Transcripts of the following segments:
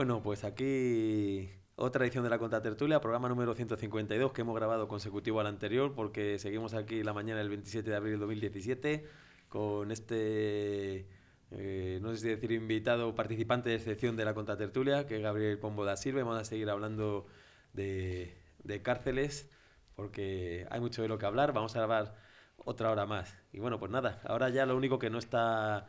Bueno, pues aquí otra edición de la Contratertulia, programa número 152 que hemos grabado consecutivo al anterior porque seguimos aquí la mañana del 27 de abril de 2017 con no sé si decir invitado o participante de excepción de la Contratertulia, que es Gabriel Pombo da Silva. Vamos a seguir hablando de cárceles porque hay mucho de lo que hablar. Vamos a grabar otra hora más. Y bueno, pues nada, ahora ya lo único que no está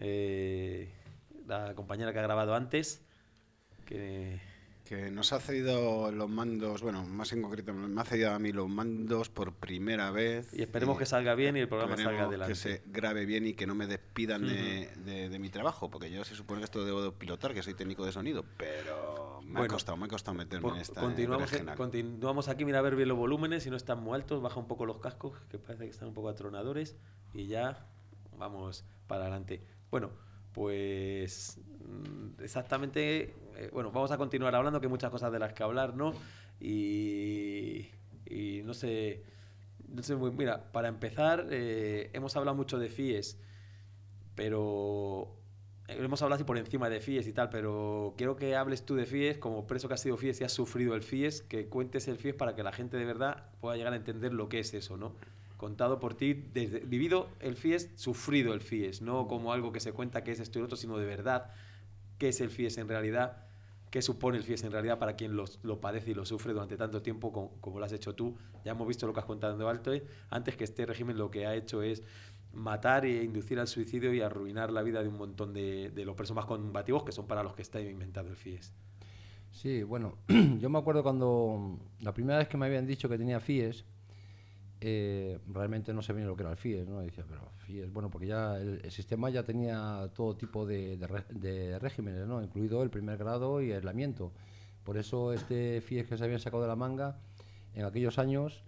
la compañera que ha grabado antes, que Que nos ha cedido los mandos, bueno, más en concreto, me ha cedido a mí los mandos por primera y vez esperemos y que salga bien y el programa salga esperemos que adelante. se grabe bien y que no me despidan Ujú. de mi trabajo, porque yo se supone que esto debo de pilotar, que soy técnico de sonido, pero Bueno, me ha costado meterme pues en esta continuamos, berenjenal. continuamos aquí. Mira a ver bien los volúmenes, si no están muy altos, baja un poco los cascos, que parece que están un poco atronadores, y ya vamos para adelante. Bueno, pues exactamente, bueno, vamos a continuar hablando, que hay muchas cosas de las que hablar, ¿no? Y, y no sé muy, mira, para empezar, hemos hablado mucho de FIES, pero hemos hablado así por encima de FIES y tal, pero quiero que hables tú de FIES, como preso que has sido FIES y has sufrido el FIES, que cuentes el FIES para que la gente de verdad pueda llegar a entender lo que es eso, ¿no? Contado por ti, desde, vivido el FIES, sufrido el FIES, no como algo que se cuenta que es esto y lo otro, sino de verdad qué es el FIES en realidad, qué supone el FIES en realidad para quien lo padece y lo sufre durante tanto tiempo como lo has hecho tú. Ya hemos visto lo que has contado en alto. Antes, que este régimen lo que ha hecho es matar e inducir al suicidio y arruinar la vida de un montón de los presos más combativos, que son para los que está inventado el FIES. Sí, bueno, yo me acuerdo cuando la primera vez que me habían dicho que tenía FIES, realmente no sabía lo que era el FIES, ¿no? Y decía, pero FIES, bueno, porque ya el sistema ya tenía todo tipo de regímenes, ¿no? Incluido el primer grado y aislamiento. Por eso este FIES que se habían sacado de la manga en aquellos años,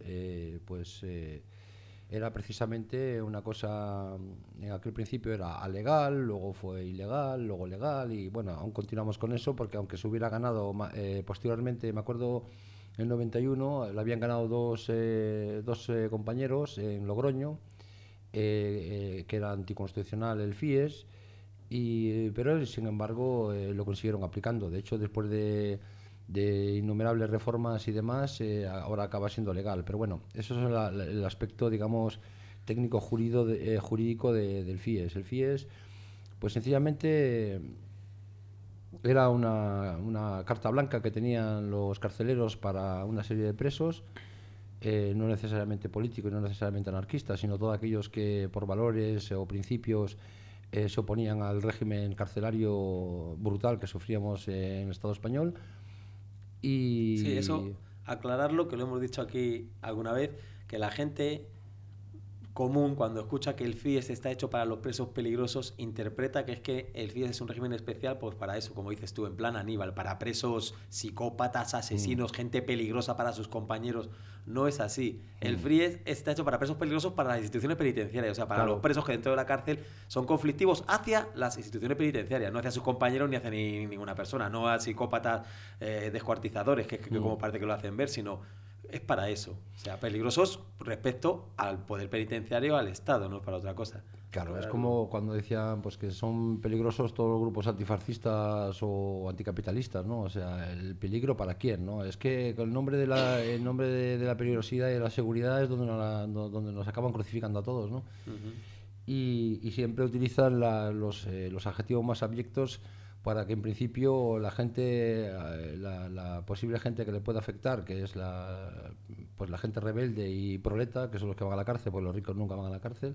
era precisamente una cosa, en aquel principio era alegal, luego fue ilegal, luego legal, y bueno, aún continuamos con eso porque aunque se hubiera ganado posteriormente, me acuerdo en el 91 le habían ganado dos compañeros en Logroño, que era anticonstitucional el FIES, pero sin embargo lo consiguieron aplicando. De hecho, después de innumerables reformas y demás, ahora acaba siendo legal. Pero bueno, eso es el aspecto, digamos, técnico jurídico del FIES. El FIES, pues sencillamente era una carta blanca que tenían los carceleros para una serie de presos, no necesariamente políticos y no necesariamente anarquistas, sino todos aquellos que por valores o principios se oponían al régimen carcelario brutal que sufríamos en el Estado español. Sí, Y eso, aclararlo, que lo hemos dicho aquí alguna vez, que la gente común, cuando escucha que el FIES está hecho para los presos peligrosos, interpreta que es que el FIES es un régimen especial pues para eso, como dices tú, en plan Aníbal, para presos psicópatas, asesinos, gente peligrosa para sus compañeros. No es así. El FIES está hecho para presos peligrosos para las instituciones penitenciarias, o sea, para los claro, presos que dentro de la cárcel son conflictivos hacia las instituciones penitenciarias, no hacia sus compañeros ni hacia ninguna persona, no a psicópatas descuartizadores, que como parece que lo hacen ver, sino es para eso. O sea, peligrosos respecto al poder penitenciario, al Estado, no es para otra cosa. claro, es Aclararlo. como cuando decían pues que son peligrosos todos los grupos antifascistas o anticapitalistas, ¿no? O sea, el peligro para quién, ¿no? Es que el nombre el nombre de la peligrosidad y de la seguridad es donde nos acaban crucificando a todos, ¿no? Ujú. Y siempre utilizan los adjetivos más abyectos para que en principio la gente, la posible gente que le pueda afectar, que es pues la gente rebelde y proleta, que son los que van a la cárcel, pues los ricos nunca van a la cárcel,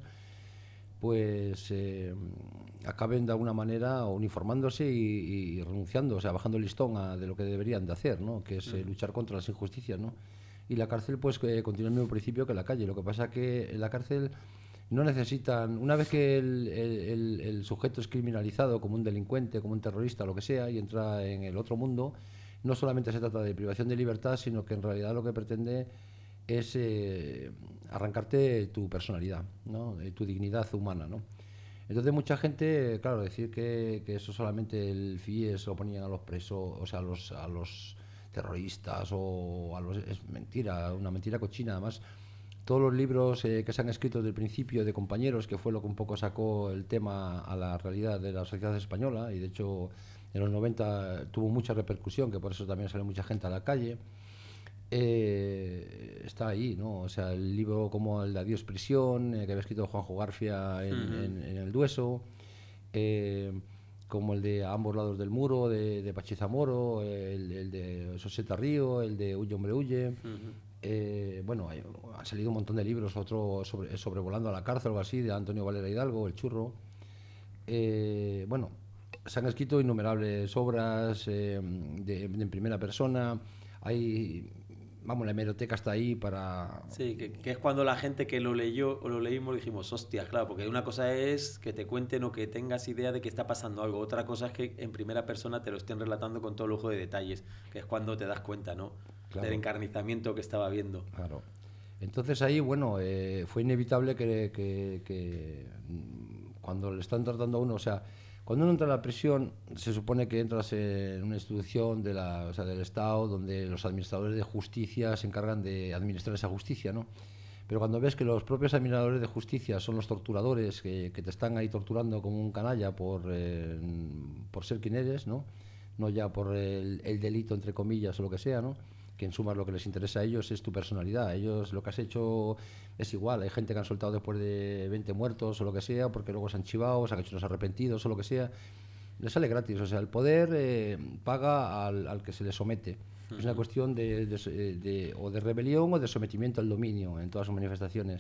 pues acaben de alguna manera uniformándose y renunciando, o sea, bajando el listón de lo que deberían de hacer, ¿no? Que es luchar contra las injusticias, ¿no? Y la cárcel, pues, continúa el mismo principio que la calle. Lo que pasa que en la cárcel no necesitan, una vez que el sujeto es criminalizado como un delincuente, como un terrorista, lo que sea, y entra en el otro mundo, no solamente se trata de privación de libertad, sino que en realidad lo que pretende es arrancarte tu personalidad, ¿no? Tu dignidad humana, ¿no? Entonces mucha gente, claro, decir que eso solamente el FIES lo ponían a los presos, o sea, a los terroristas o a los... Es mentira, una mentira cochina. Además, todos los libros que se han escrito desde el principio de compañeros, que fue lo que un poco sacó el tema a la realidad de la sociedad española, y de hecho en los 90 tuvo mucha repercusión, que por eso también sale mucha gente a la calle. Está ahí, ¿no? O sea, el libro como el de Adiós Prisión, que había escrito Juanjo Garfia en El Dueso, como el de A ambos lados del muro, de Pachi Zamoro, el de Soseta Río, el de Huye hombre huye. Bueno, ha salido un montón de libros, otro sobrevolando a la cárcel, algo así, de Antonio Valera Hidalgo, El Churro. Bueno, se han escrito innumerables obras en primera persona. Hay, vamos, la hemeroteca está ahí para... Sí, que es cuando la gente que lo leyó o lo leímos dijimos, hostia, claro, porque una cosa es que te cuenten o que tengas idea de que está pasando algo, otra cosa es que en primera persona te lo estén relatando con todo lujo de detalles, que es cuando te das cuenta, ¿no? Claro. Del encarnizamiento que estaba viendo. Claro. Entonces ahí, bueno, fue inevitable cuando le están tratando a uno, o sea, cuando uno entra a la prisión, se supone que entras en una institución o sea, del Estado, donde los administradores de justicia se encargan de administrar esa justicia, ¿no? Pero cuando ves que los propios administradores de justicia son los torturadores que te están ahí torturando como un canalla por ser quien eres, ¿no? No ya por el delito, entre comillas, o lo que sea, ¿no? Que en suma lo que les interesa a ellos es tu personalidad. Ellos lo que has hecho es igual. Hay gente que han soltado después de 20 muertos o lo que sea, porque luego se han chivado, se han hecho unos arrepentidos o lo que sea. Les sale gratis. O sea, el poder paga al que se le somete. Es una cuestión o de rebelión o de sometimiento al dominio en todas sus manifestaciones.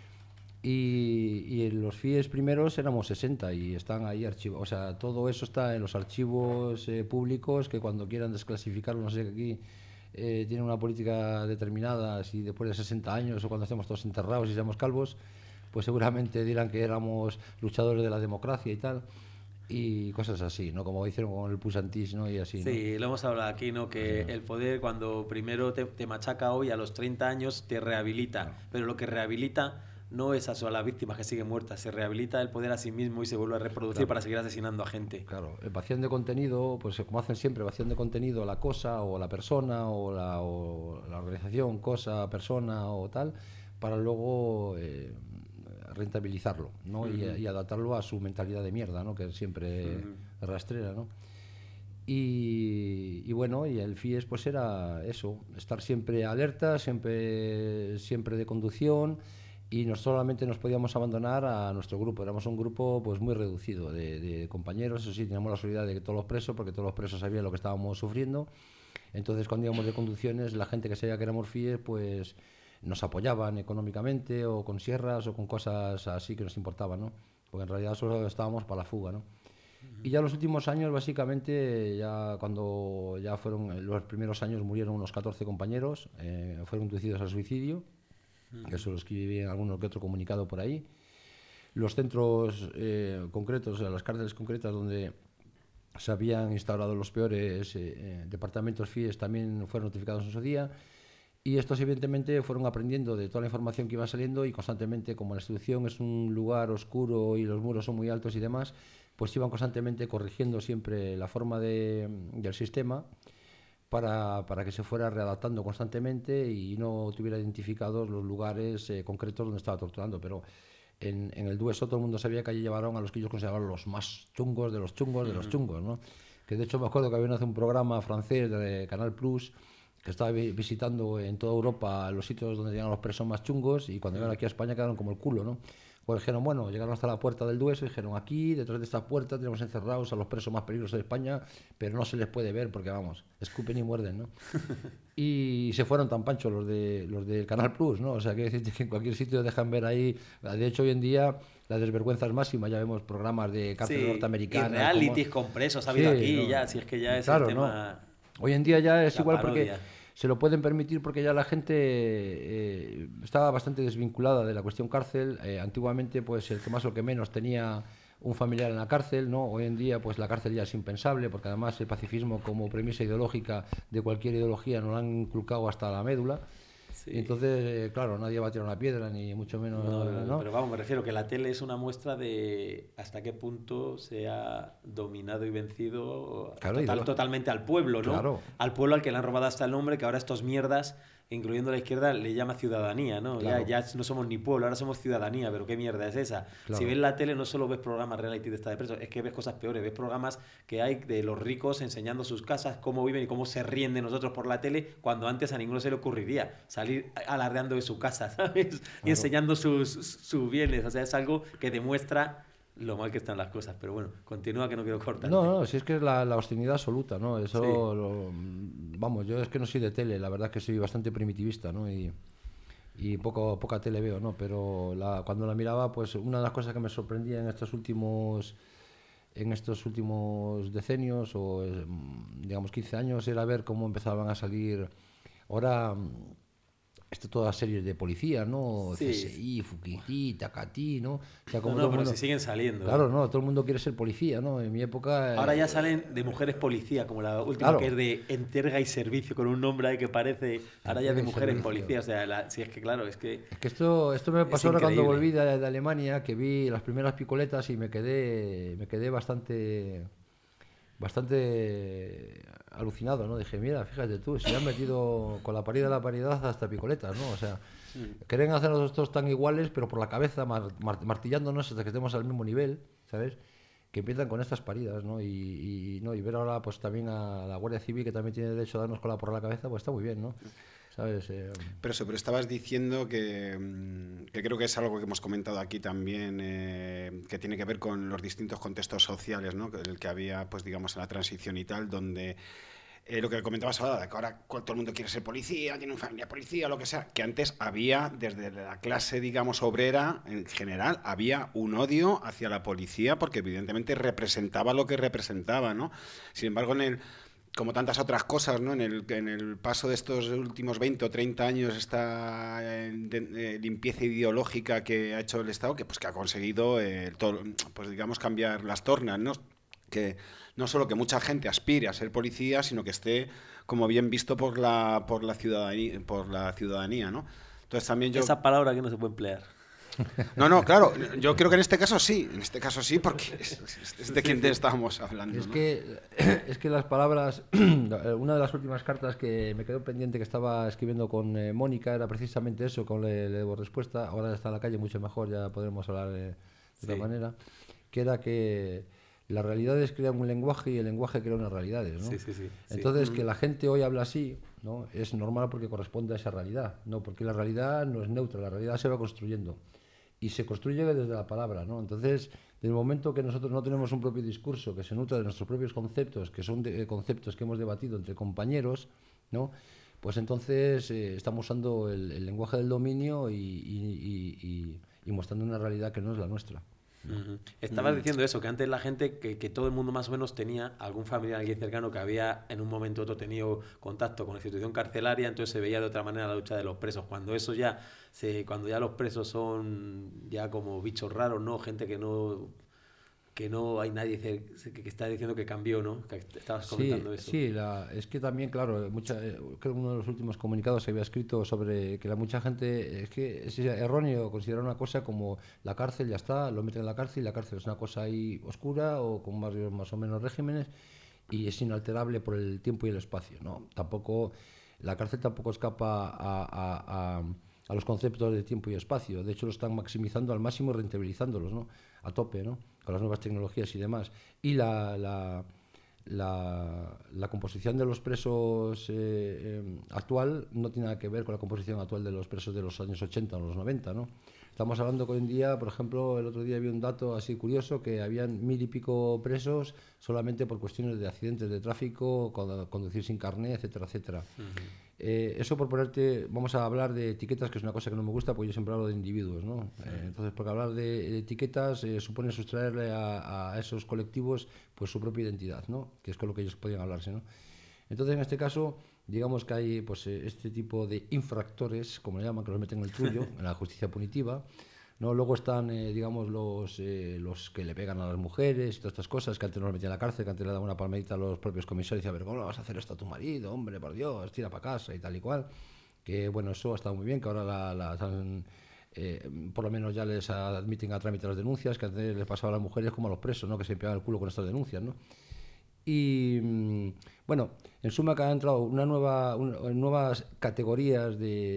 Y en los FIES primeros éramos 60 y están ahí archivados. O sea, todo eso está en los archivos públicos, que cuando quieran desclasificarlo, no sé, aquí tienen una política determinada, si después de 60 años o cuando estemos todos enterrados y seamos calvos, pues seguramente dirán que éramos luchadores de la democracia y tal, y cosas así, ¿no? Como hicieron con el Puigdemont, ¿no? Y así, Sí, ¿no? lo hemos hablado aquí, ¿no? Que el poder cuando primero te machaca hoy, a los 30 años te rehabilita, pero lo que rehabilita no es a las víctimas que siguen muertas, se rehabilita el poder a sí mismo y se vuelve a reproducir para seguir asesinando a gente. Claro, vacían de contenido, pues como hacen siempre, vacían de contenido la cosa o la persona o la organización, cosa, persona o tal, para luego rentabilizarlo, ¿no? Y adaptarlo a su mentalidad de mierda, ¿no? Que siempre rastrera, ¿no? Y bueno, y el FIES pues era eso, estar siempre alerta, siempre de conducción, y no solamente nos podíamos abandonar a nuestro grupo, éramos un grupo pues muy reducido de compañeros. Eso sí, teníamos la solidaridad de que todos los presos, porque todos los presos sabían lo que estábamos sufriendo. Entonces cuando íbamos de conducciones, la gente que sabía que éramos FIES pues nos apoyaban económicamente o con sierras o con cosas así que nos importaban, ¿no? Porque en realidad solo estábamos para la fuga, ¿no? Y ya los últimos años, básicamente, ya cuando ya fueron los primeros años, murieron unos 14 compañeros, fueron inducidos al suicidio, que eso lo escribí en alguno que otro comunicado por ahí. Los centros concretos, o sea, las cárceles concretas donde se habían instaurado los peores departamentos FIES también fueron notificados en su día. Y estos evidentemente fueron aprendiendo de toda la información que iba saliendo, y constantemente, como la institución es un lugar oscuro y los muros son muy altos y demás, pues iban constantemente corrigiendo siempre la forma del sistema para que se fuera readaptando constantemente y no tuviera identificados los lugares concretos donde estaba torturando. Pero en el Dueso todo el mundo sabía que allí llevaron a los que ellos consideraban los más chungos de los chungos de los chungos, ¿no? Que de hecho me acuerdo que había un programa francés de Canal Plus que estaba visitando en toda Europa los sitios donde llegan los presos más chungos, y cuando llegaron aquí a España quedaron como el culo, ¿no? Pues dijeron, bueno, llegaron hasta la puerta del Dueso y dijeron, aquí, detrás de esta puerta, tenemos encerrados a los presos más peligrosos de España, pero no se les puede ver porque, vamos, escupen y muerden, ¿no? Y se fueron tan panchos los del Canal Plus, ¿no? O sea, que decirte que en cualquier sitio dejan ver ahí. De hecho, hoy en día la desvergüenza es máxima, ya vemos programas de cárcel norteamericana. Y realities con presos ha habido aquí, ¿no? Ya, si es que ya es claro, el tema... ¿no? Hoy en día ya es igual parodia. Porque se lo pueden permitir, porque ya la gente estaba bastante desvinculada de la cuestión cárcel. Antiguamente, pues el que más o el que menos tenía un familiar en la cárcel, ¿no? Hoy en día, pues la cárcel ya es impensable, porque además el pacifismo como premisa ideológica de cualquier ideología nos lo han inculcado hasta la médula. Sí. Y entonces, claro, nadie va a tirar una piedra, ni mucho menos, ¿no? Pero vamos, me refiero que la tele es una muestra de hasta qué punto se ha dominado y vencido, claro, totalmente al pueblo, ¿no? Claro. Al pueblo al que le han robado hasta el nombre, que ahora estos mierdas incluyendo la izquierda, le llama ciudadanía, ¿no? Claro. Ya no somos ni pueblo, ahora somos ciudadanía, pero ¿qué mierda es esa? Claro. Si ves la tele no solo ves programas reality de esta de presos, es que ves cosas peores, ves programas que hay de los ricos enseñando sus casas, cómo viven y cómo se ríen de nosotros por la tele, cuando antes a ninguno se le ocurriría salir alardeando de su casa, ¿sabes? Y enseñando sus bienes, o sea, es algo que demuestra lo mal que están las cosas, pero bueno, continúa que no quiero cortarte. No, si es que es la obscenidad absoluta, ¿no? Eso, Sí. vamos, yo es que no soy de tele, la verdad es que soy bastante primitivista, ¿no? Y poca tele veo, ¿no? Pero cuando la miraba, pues una de las cosas que me sorprendía en estos últimos decenios o digamos 15 años era ver cómo empezaban a salir ahora todas series de policía, ¿no? Sí. CSI, Fukiti, Takati, ¿no? O sea, como No, todo el pero mundo, si siguen saliendo. claro, no, todo el mundo quiere ser policía, ¿no? En mi época Ahora ya salen de mujeres policía, como la última claro. que es de entrega y servicio, con un nombre ahí que parece. Ahora ya de Entrega y mujeres servicio. policía, o sea, si es que claro, es que. Es que esto me pasó ahora cuando increíble. volví de Alemania, que vi las primeras picoletas y me quedé bastante alucinado, ¿no? Dije, mira, fíjate tú, se han metido con la parida de la paridad hasta picoletas, ¿no? O sea, quieren hacernos todos tan iguales, pero por la cabeza, martillándonos hasta que estemos al mismo nivel, ¿sabes? Que empiezan con estas paridas, ¿no? Y ver ahora pues también a la Guardia Civil, que también tiene derecho a darnos cola por la cabeza, pues está muy bien, ¿no? ¿Sabes? Pero estabas diciendo que creo que es algo que hemos comentado aquí también, que tiene que ver con los distintos contextos sociales, ¿no? El que había, pues digamos, en la transición y tal, donde lo que comentabas ahora, de que ahora todo el mundo quiere ser policía, tiene una familia policía, lo que sea, que antes había, desde la clase, digamos, obrera, en general, había un odio hacia la policía, porque evidentemente representaba lo que representaba, ¿no? Sin embargo, como tantas otras cosas, ¿no? En el paso de estos últimos 20 o 30 años, esta limpieza ideológica que ha hecho el Estado, que ha conseguido, pues digamos, cambiar las tornas, ¿no? Que no solo que mucha gente aspire a ser policía, sino que esté como bien visto por la ciudadanía, ¿no? Entonces también yo... Esa palabra que no se puede emplear. No, claro, yo creo que en este caso sí, porque es de quien estábamos hablando. Es, ¿no? es que las palabras, una de las últimas cartas que me quedó pendiente que estaba escribiendo con Mónica era precisamente eso, con le debo respuesta, ahora está en la calle mucho mejor, ya podremos hablar de otra manera, que era que las realidades crean un lenguaje y el lenguaje crea unas realidades, ¿no? Sí. Entonces, que la gente hoy habla así, ¿no? Es normal porque corresponde a esa realidad, ¿no? Porque la realidad no es neutra, la realidad se va construyendo. Y se construye desde la palabra, ¿no? Entonces, desde el momento que nosotros no tenemos un propio discurso que se nutra de nuestros propios conceptos, que son conceptos que hemos debatido entre compañeros, ¿no? Pues entonces estamos usando el lenguaje del dominio y mostrando una realidad que no es la nuestra. Estabas diciendo eso, que antes la gente, que todo el mundo más o menos tenía algún familiar, alguien cercano que había en un momento u otro tenido contacto con la institución carcelaria, entonces se veía de otra manera la lucha de los presos. Cuando ya los presos son ya como bichos raros, ¿no? Gente que no hay nadie que está diciendo que cambió, ¿no? Que estabas comentando eso. Sí, es que también, claro, creo que uno de los últimos comunicados que había escrito sobre que mucha gente, es que es erróneo considerar una cosa como la cárcel, ya está, lo meten en la cárcel y la cárcel es una cosa ahí oscura o con varios más o menos regímenes y es inalterable por el tiempo y el espacio, ¿no? La cárcel tampoco escapa a los conceptos de tiempo y espacio, de hecho lo están maximizando al máximo y rentabilizándolos, ¿no? A tope, ¿no? Con las nuevas tecnologías y demás. Y la composición de los presos actual no tiene nada que ver con la composición actual de los presos de los años 80 o los 90, ¿no? Estamos hablando que hoy en día, por ejemplo, el otro día vi un dato así curioso, que habían 1000 y pico presos solamente por cuestiones de accidentes de tráfico, conducir sin carné, etcétera, etcétera. Eso por ponerte, vamos a hablar de etiquetas, que es una cosa que no me gusta, porque yo siempre hablo de individuos, ¿no? Entonces, porque hablar de etiquetas supone sustraerle a esos colectivos pues su propia identidad, ¿no? Que es con lo que ellos podían hablarse, ¿no? Entonces, en este caso, digamos que hay pues este tipo de infractores, como le llaman, que los meten en el trullo, en la justicia punitiva, ¿no? Luego están, digamos, los que le pegan a las mujeres y todas estas cosas, que antes no los metían en la cárcel, que antes le daban una palmadita a los propios comisarios y decían, pero ¿cómo le vas a hacer esto a tu marido? Hombre, por Dios, tira para casa y tal y cual. Que bueno, eso ha estado muy bien, que ahora por lo menos ya les admiten a trámite las denuncias, que antes les pasaba a las mujeres como a los presos, ¿no? Que se pegaban el culo con estas denuncias, ¿no? Y bueno, en suma que han entrado nuevas categorías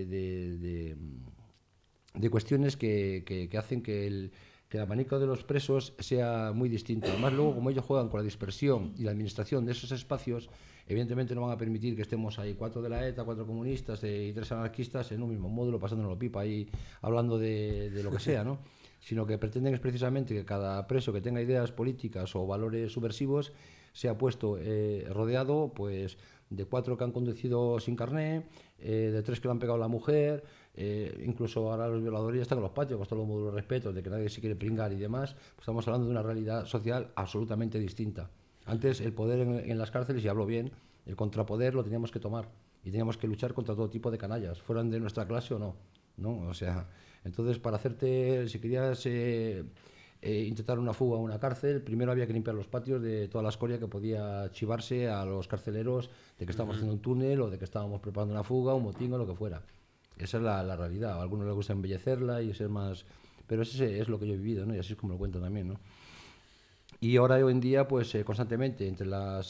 de cuestiones que hacen que el abanico de los presos sea muy distinto. Además, luego, como ellos juegan con la dispersión y la administración de esos espacios, evidentemente no van a permitir que estemos ahí 4 de la ETA, 4 comunistas y 3 anarquistas en un mismo módulo, pasándonos pipa ahí, hablando de lo que sea, ¿no? Sino que pretenden es precisamente que cada preso que tenga ideas políticas o valores subversivos sea puesto rodeado pues de 4 que han conducido sin carné, de 3 que le han pegado a la mujer, incluso ahora los violadores ya están en los patios con todos los módulos de respeto, de que nadie se quiere pringar y demás. Pues estamos hablando de una realidad social absolutamente distinta. Antes el poder en las cárceles, y hablo bien, el contrapoder lo teníamos que tomar y teníamos que luchar contra todo tipo de canallas, fueran de nuestra clase o no, ¿no? O sea, entonces para hacerte, si querías intentar una fuga a una cárcel, primero había que limpiar los patios de toda la escoria que podía chivarse a los carceleros de que estábamos haciendo un túnel o de que estábamos preparando una fuga, un motín o lo que fuera. Esa es la realidad. A algunos les gusta embellecerla y ser más... Pero ese es lo que yo he vivido, ¿no? Y así es como lo cuento también, ¿no? Y ahora hoy en día, pues constantemente, entre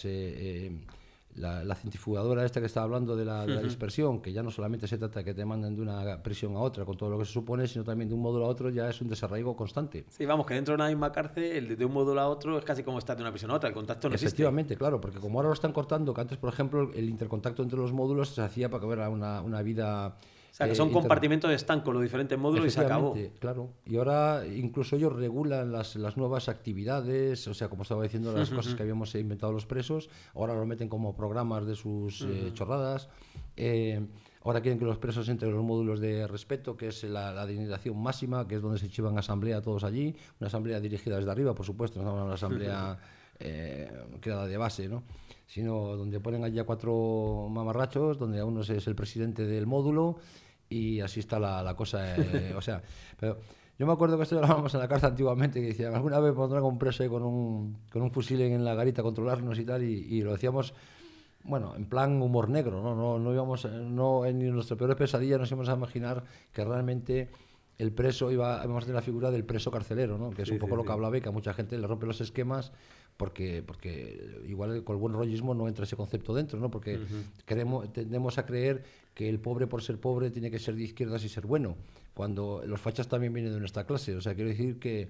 la centrifugadora esta que estaba hablando de la dispersión, que ya no solamente se trata de que te manden de una prisión a otra con todo lo que se supone, sino también de un módulo a otro, ya es un desarraigo constante. Sí, vamos, que dentro de una misma cárcel, de un módulo a otro, es casi como estar de una prisión a otra, el contacto no existe. Efectivamente, claro, porque como ahora lo están cortando, que antes, por ejemplo, el intercontacto entre los módulos se hacía para que hubiera una vida... O sea, que son compartimentos estancos los diferentes módulos y se acabó. Claro. Y ahora incluso ellos regulan las nuevas actividades, o sea, como estaba diciendo, las cosas que habíamos inventado los presos, ahora lo meten como programas de sus chorradas. Ahora quieren que los presos entren en los módulos de respeto, que es la dignización máxima, que es donde se chivan asamblea todos allí, una asamblea dirigida desde arriba, por supuesto, no una asamblea creada de base, ¿no? Sino donde ponen allí a 4 mamarrachos, donde a uno es el presidente del módulo, y así está la cosa, o sea, pero yo me acuerdo que esto lo hablábamos en la cárcel antiguamente, que decían, alguna vez pondrán un preso con un fusil en la garita a controlarnos y tal, y lo decíamos, bueno, en plan humor negro, no íbamos, no en nuestra peor pesadilla nos íbamos a imaginar que realmente el preso íbamos a tener la figura del preso carcelero, ¿no? Que es un poco lo que hablaba y que a mucha gente le rompe los esquemas porque igual con el buen rollismo no entra ese concepto dentro, ¿no? Porque tendemos a creer que el pobre por ser pobre tiene que ser de izquierdas y ser bueno, cuando los fachas también vienen de nuestra clase. O sea, quiero decir que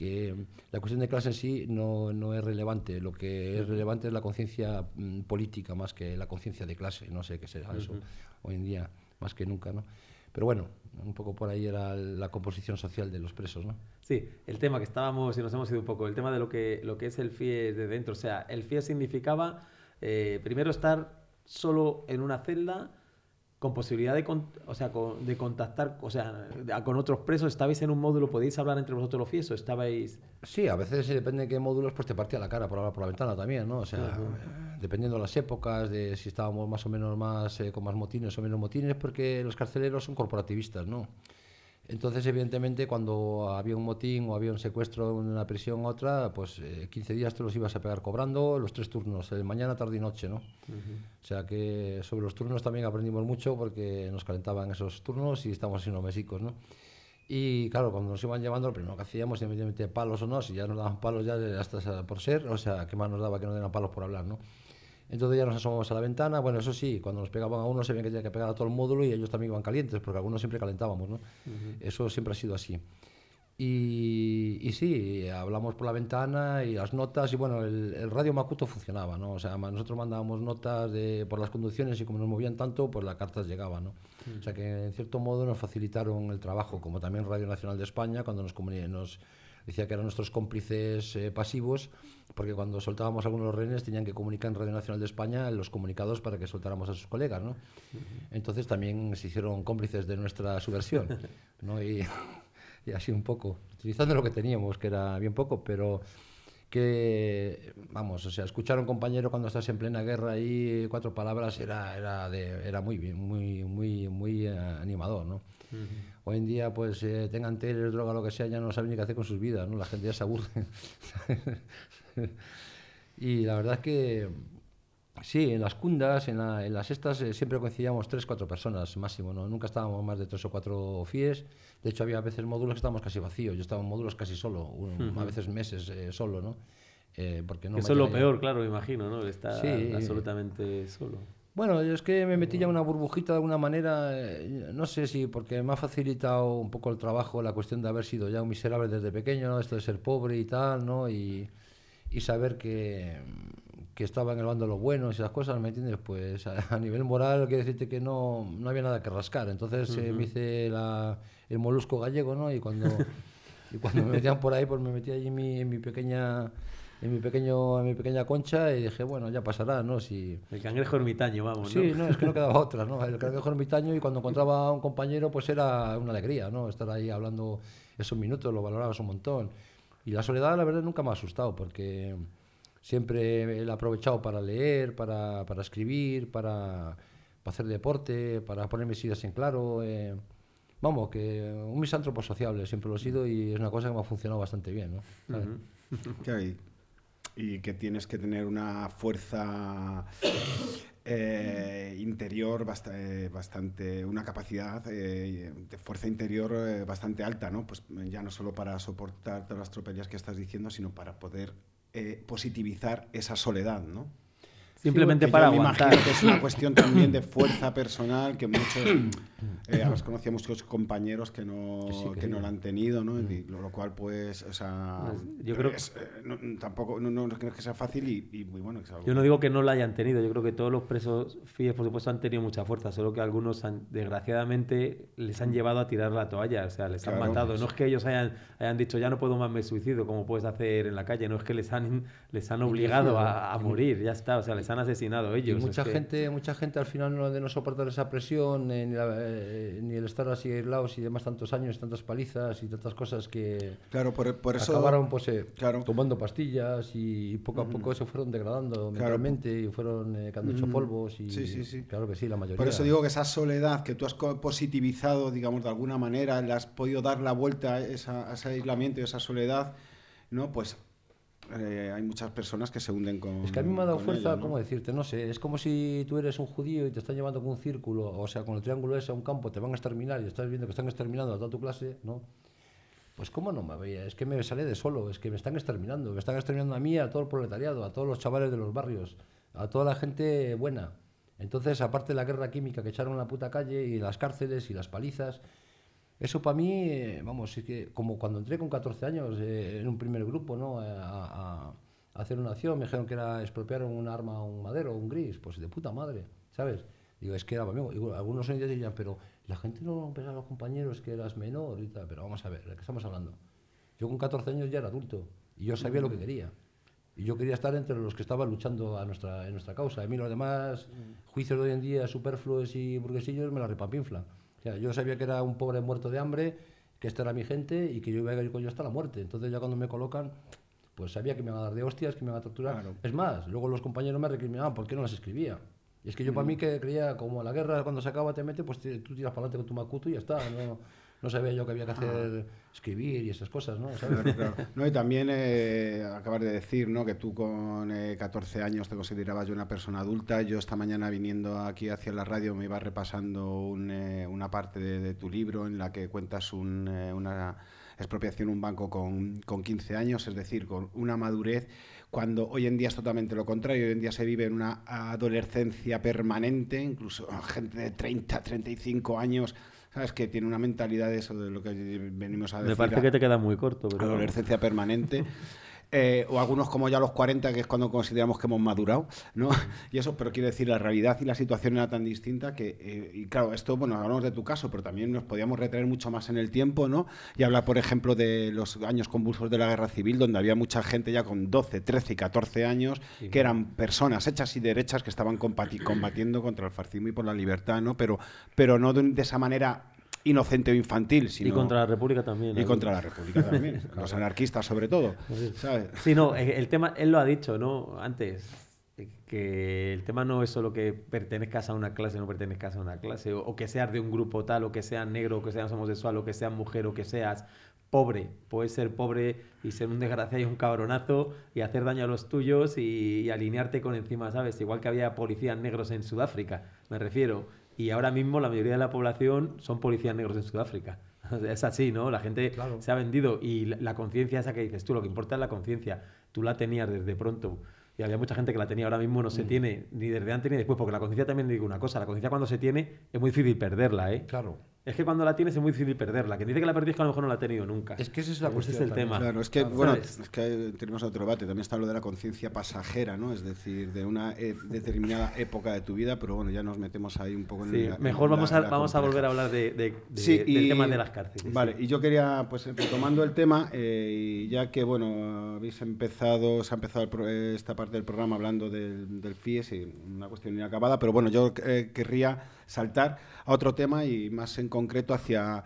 la cuestión de clase en sí no es relevante. Lo que es relevante es la conciencia política más que la conciencia de clase. No sé qué será eso hoy en día, más que nunca, ¿no? Pero bueno, un poco por ahí era la composición social de los presos, ¿no? Sí, el tema que estábamos y nos hemos ido un poco, el tema de lo que es el FIES de dentro. O sea, el FIES significaba primero estar solo en una celda con posibilidad de contactar, o sea, con otros presos. ¿Estabais en un módulo? ¿Podéis hablar entre vosotros los FIES o estabais...? Sí, a veces depende de qué módulos, pues te partía la cara por hablar por la ventana también, ¿no? O sea, dependiendo de las épocas, de si estábamos más o menos con más motines o menos motines, porque los carceleros son corporativistas, ¿no? Entonces, evidentemente, cuando había un motín o había un secuestro en una prisión u otra, pues 15 días te los ibas a pegar cobrando los 3 turnos, mañana, tarde y noche, ¿no? O sea que sobre los turnos también aprendimos mucho porque nos calentaban esos turnos y estábamos siendo mesicos, ¿no? Y claro, cuando nos iban llevando, lo primero que hacíamos, independientemente palos o no, si ya nos daban palos ya hasta por ser, o sea, ¿qué más nos daba que no dieran palos por hablar, ¿no? Entonces ya nos asomamos a la ventana. Bueno, eso sí, cuando nos pegaban a uno se veía que tenía que pegar a todo el módulo y ellos también iban calientes, porque algunos siempre calentábamos, ¿no? Eso siempre ha sido así. Y sí, hablamos por la ventana y las notas, y bueno, el radio Macuto funcionaba, ¿no? O sea, nosotros mandábamos notas por las conducciones y como nos movían tanto, pues las cartas llegaban, ¿no? O sea que en cierto modo nos facilitaron el trabajo, como también Radio Nacional de España, cuando nos decía que eran nuestros cómplices pasivos, porque cuando soltábamos algunos de los rehenes tenían que comunicar en Radio Nacional de España los comunicados para que soltáramos a sus colegas, ¿no? Entonces también se hicieron cómplices de nuestra subversión, ¿no? Y así un poco, utilizando lo que teníamos, que era bien poco, pero que, vamos, o sea, escuchar a un compañero cuando estás en plena guerra y 4 palabras era muy bien, muy animador, ¿no? Hoy en día, pues, tengan teles, droga, lo que sea, ya no saben ni qué hacer con sus vidas, ¿no? La gente ya se aburre. Y la verdad es que sí, en las cundas, en las estas, siempre coincidíamos 3-4 personas máximo, ¿no? Nunca estábamos más de 3 o 4 FIES. De hecho, había a veces módulos que estábamos casi vacíos. Yo estaba en módulos casi solo, a veces meses solo, ¿no? porque no Que me eso es lo haya- peor, claro, me imagino, ¿no? Estar Sí. absolutamente solo. Bueno, yo es que me metí ya en una burbujita de alguna manera, no sé si porque me ha facilitado un poco el trabajo la cuestión de haber sido ya un miserable desde pequeño, ¿no? Esto de ser pobre y tal, ¿no? Y saber que estaba en el bando de los buenos y esas cosas, ¿me entiendes? Pues a nivel moral, quiero decirte que no había nada que rascar. Entonces me hice el molusco gallego, ¿no? Y cuando me metían por ahí, pues me metí allí en mi pequeña concha y dije, bueno, ya pasará, ¿no? Si... El cangrejo ermitaño, vamos, ¿no? Sí, no, es que no quedaba otra, ¿no? El cangrejo ermitaño, y cuando encontraba a un compañero, pues era una alegría, ¿no? Estar ahí hablando esos minutos, lo valorabas un montón. Y la soledad, la verdad, nunca me ha asustado, porque siempre la he aprovechado para leer, para escribir, para hacer deporte, para poner mis ideas en claro. Vamos, que un misántropo sociable siempre lo he sido, y es una cosa que me ha funcionado bastante bien, ¿no? ¿Sabes? ¿Qué hay? Y que tienes que tener una fuerza interior bastante, una capacidad de fuerza interior bastante alta, ¿no? Pues ya no solo para soportar todas las tropelías que estás diciendo, sino para poder positivizar esa soledad, ¿no? Simplemente Que para yo me aguantar. imagino que es una cuestión también de fuerza personal, que muchos, has conocido a muchos compañeros que sí. no la han tenido, ¿no? Y lo cual, pues, o sea, Yo creo tampoco, no creo que sea fácil y bueno, es algo Yo no digo que no la hayan tenido, yo creo que todos los presos fieles, por supuesto, han tenido mucha fuerza, solo que algunos, desgraciadamente, les han llevado a tirar la toalla, o sea, les han Claro. matado. No es que ellos hayan dicho, ya no puedo más, me suicido, como puedes hacer en la calle, no es que les han obligado Inducido. a morir, ya está, o sea, les han asesinado Y ellos. mucha es que- gente al final no, de no soportar esa presión, ni el estar así aislados y demás tantos años, tantas palizas y tantas cosas, que Claro, por eso, acabaron pues claro. tomando pastillas, y poco a poco se fueron degradando mentalmente, y fueron quedando hecho polvos, y Sí. claro que sí, la mayoría. Por eso digo que esa soledad que tú has positivizado, digamos, de alguna manera, le has podido dar la vuelta a ese aislamiento y esa soledad, ¿no? Pues hay muchas personas que se hunden con Es que a mí me ha dado con fuerza, ella, ¿no? ¿cómo decirte? No sé, es como si tú eres un judío y te están llevando con un círculo, o sea, con el triángulo ese a un campo, te van a exterminar y estás viendo que están exterminando a toda tu clase, ¿no? Pues cómo no me veía, es que me sale de solo, es que me están exterminando a mí, a todo el proletariado, a todos los chavales de los barrios, a toda la gente buena. Entonces, aparte de la guerra química que echaron en la puta calle, y las cárceles y las palizas, eso para mí, vamos, es que como cuando entré con 14 años en un primer grupo, ¿no? A hacer una acción, me dijeron que era expropiar un arma, un madero, un gris, pues de puta madre, ¿sabes? Digo, es que era para mí. Digo, algunos hoy dirían, pero la gente no pensaba, a los compañeros, que eras menor y tal, pero vamos a ver, ¿de qué estamos hablando? Yo con 14 años ya era adulto y yo sabía lo que quería. Y yo quería estar entre los que estaban luchando en nuestra causa. A mí los demás juicios de hoy en día, superfluos y burguesillos, me la repapinflan. O sea, yo sabía que era un pobre muerto de hambre, que esta era mi gente y que yo iba a ir con ellos hasta la muerte. Entonces ya cuando me colocan, pues sabía que me iban a dar de hostias, que me iban a torturar. Claro. Es más, luego los compañeros me recriminaban por qué no las escribía. Y es que yo para mí, que creía, como la guerra cuando se acaba te mete, pues tú tiras para adelante con tu macuto y ya está. No sabía yo que había que hacer, escribir y esas cosas, ¿no? ¿Sabes? Claro. No, y también acabas de decir, ¿no? Que tú con 14 años te considerabas ya una persona adulta. Yo esta mañana, viniendo aquí hacia la radio, me iba repasando una parte de tu libro en la que cuentas una expropiación, un banco con 15 años, es decir, con una madurez, cuando hoy en día es totalmente lo contrario. Hoy en día se vive en una adolescencia permanente, incluso gente de 30, 35 años, ¿sabes? Que tiene una mentalidad de eso, de lo que venimos a decir. Me parece que te queda muy corto, pero Adolescencia permanente. O algunos como ya los 40, que es cuando consideramos que hemos madurado, ¿no? Y eso, pero quiero decir, la realidad y la situación era tan distinta que, y claro, esto, bueno, hablamos de tu caso, pero también nos podíamos retraer mucho más en el tiempo, ¿no? Y hablar, por ejemplo, de los años convulsos de la Guerra Civil, donde había mucha gente ya con 12, 13 y 14 años, que eran personas hechas y derechas que estaban combatiendo contra el fascismo y por la libertad, ¿no? Pero no de esa manera inocente o infantil, sino... Y contra la República también. Y contra la República también, los anarquistas sobre todo, ¿sabes? Sí, no, el tema, él lo ha dicho, ¿no? Antes, que el tema no es solo que pertenezcas a una clase o no pertenezcas a una clase, o que seas de un grupo tal, o que seas negro, o que seas homosexual, o que seas mujer, o que seas pobre. Puedes ser pobre y ser un desgraciado y un cabronazo y hacer daño a los tuyos y alinearte con encima, ¿sabes? Igual que había policías negros en Sudáfrica, me refiero. Y ahora mismo la mayoría de la población son policías negros en Sudáfrica. Es así, ¿no? La gente se ha vendido y la conciencia esa que dices tú, lo que importa es la conciencia. tú la tenías desde pronto. Y había mucha gente que la tenía, ahora mismo no se tiene ni desde antes ni después, porque la conciencia también digo una cosa, la conciencia cuando se tiene es muy difícil perderla, ¿eh? Claro. Es que cuando la tienes es muy difícil perderla. Quien dice que la perdí es que a lo mejor no la ha tenido nunca. Es que esa es la Ese cuestión es el también. tema. Claro, es que, ¿sabes? bueno, es que tenemos otro debate, también está lo de la conciencia pasajera, ¿no? Es decir, de una determinada época de tu vida, pero bueno, ya nos metemos ahí un poco en Sí, la... mejor en vamos la a compleja. volver a hablar Sí, del tema de las cárceles. Vale, sí. y yo quería, pues retomando el tema, ya que, bueno, se ha empezado esta parte del programa hablando del FIES, y una cuestión inacabada, pero bueno, yo querría saltar a otro tema y más en concreto hacia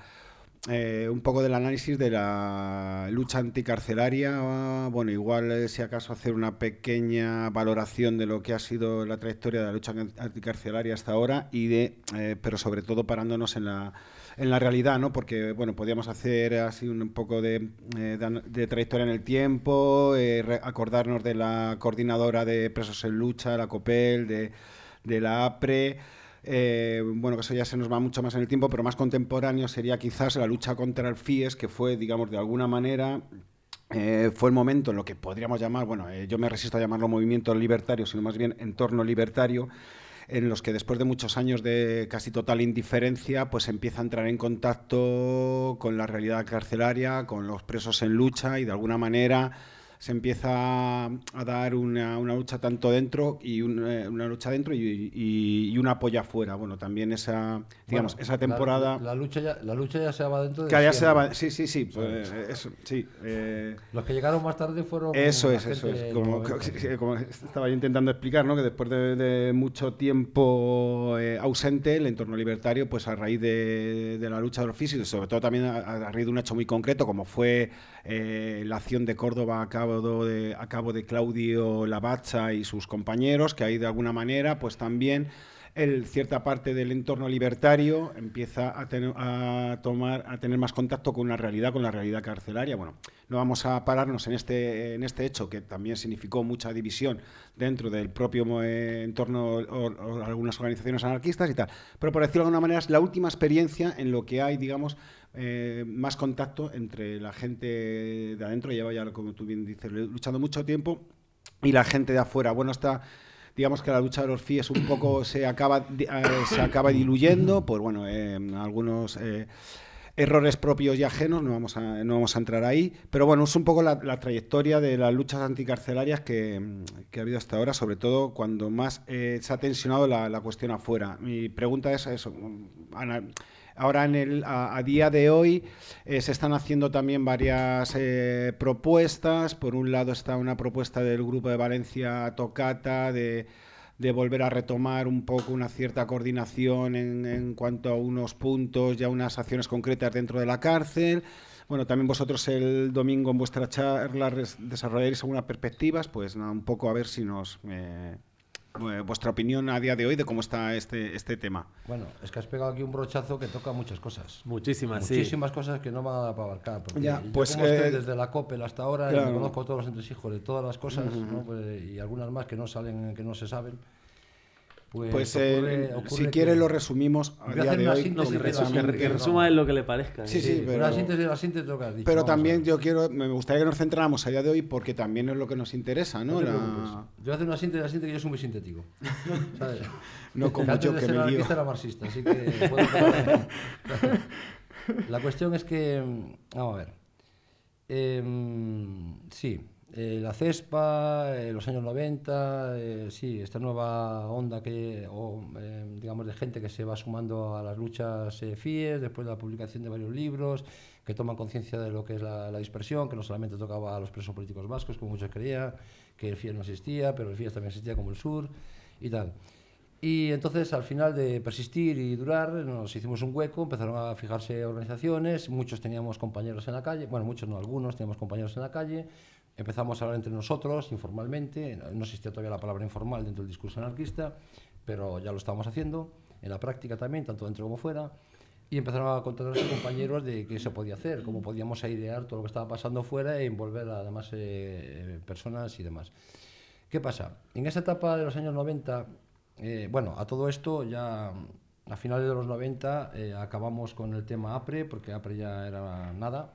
un poco del análisis de la lucha anticarcelaria. Bueno, igual si acaso hacer una pequeña valoración de lo que ha sido la trayectoria de la lucha anticarcelaria hasta ahora pero sobre todo parándonos en la realidad, ¿no? Porque, bueno, podríamos hacer así un poco de trayectoria en el tiempo, acordarnos de la coordinadora de presos en lucha, la COPEL, de la APRE. Bueno, que eso ya se nos va mucho más en el tiempo, pero más contemporáneo sería quizás la lucha contra el FIES, que fue, digamos, de alguna manera... fue el momento en lo que podríamos llamar, bueno, yo me resisto a llamarlo movimiento libertario, sino más bien entorno libertario, en los que después de muchos años de casi total indiferencia, pues empieza a entrar en contacto con la realidad carcelaria, con los presos en lucha, y de alguna manera se empieza a dar una lucha tanto dentro y una lucha dentro y un apoyo afuera. Bueno, también esa temporada... La lucha ya se daba dentro de Que ya siempre. sí, pues, eso, sí. Los que llegaron más tarde fueron Eso la es. gente del Como estaba yo intentando explicar, ¿no? Que después de mucho tiempo ausente, el entorno libertario, pues a raíz de la lucha de los FIES, y sobre todo también a raíz de un hecho muy concreto, como fue la acción de Córdoba a cabo de Claudio Lavazza y sus compañeros, que ahí de alguna manera, pues también cierta parte del entorno libertario empieza a tener más contacto con la realidad carcelaria. Bueno, no vamos a pararnos en este hecho, que también significó mucha división dentro del propio entorno o algunas organizaciones anarquistas y tal, pero por decirlo de alguna manera es la última experiencia en lo que hay, digamos, más contacto entre la gente de adentro, lleva ya, como tú bien dices, luchando mucho tiempo, y la gente de afuera. Bueno, digamos que la lucha de los FIES un poco se acaba diluyendo por, bueno, algunos errores propios y ajenos, no vamos a entrar ahí, pero bueno, es un poco la trayectoria de las luchas anticarcelarias que ha habido hasta ahora, sobre todo cuando más se ha tensionado la cuestión afuera. Mi pregunta es eso, Ana. Ahora, a día de hoy, se están haciendo también varias propuestas. Por un lado está una propuesta del Grupo de Valencia Tocata de volver a retomar un poco una cierta coordinación en cuanto a unos puntos y a unas acciones concretas dentro de la cárcel. Bueno, también vosotros el domingo en vuestra charla desarrollaréis algunas perspectivas, pues nada, un poco a ver si vuestra opinión a día de hoy de cómo está este tema. Bueno, es que has pegado aquí un brochazo que toca muchas cosas. Muchísimas cosas que no van a dar para abarcar. Porque ya, yo pues, como estoy desde la COPEL hasta ahora, claro. y me conozco todos los entresijos de todas las cosas, ¿no? Pues, y algunas más que no salen, que no se saben. Pues ocurre si quieres lo resumimos a día de hoy. Que resuma en lo que le parezca. Sí, pero una síntesis de la síntesis de lo que has dicho. Pero también me gustaría que nos centráramos a día de hoy porque también es lo que nos interesa, ¿no? Yo voy a hacer una síntesis de la síntesis, que yo soy muy sintético. ¿Sabes? No como yo, que me lío. Antes era marxista, así que puedo parar. La cuestión es que, vamos a ver, sí, la CESPA, los años 90, sí, esta nueva onda digamos, de gente que se va sumando a las luchas FIES, después de la publicación de varios libros, que toman conciencia de lo que es la dispersión, que no solamente tocaba a los presos políticos vascos, como muchos creían, que el FIES no existía, pero el FIES también existía como el sur y tal. Y entonces, al final de persistir y durar, nos hicimos un hueco, empezaron a fijarse organizaciones, muchos teníamos compañeros en la calle, bueno, muchos no, algunos teníamos compañeros en la calle, empezamos a hablar entre nosotros informalmente, no existía todavía la palabra informal dentro del discurso anarquista, pero ya lo estábamos haciendo, en la práctica también, tanto dentro como fuera, y empezaron a contarnos compañeros de qué se podía hacer, cómo podíamos airear todo lo que estaba pasando fuera e envolver a demás personas y demás. ¿Qué pasa? En esa etapa de los años 90, bueno, a todo esto ya a finales de los 90 acabamos con el tema APRE, porque APRE ya era nada.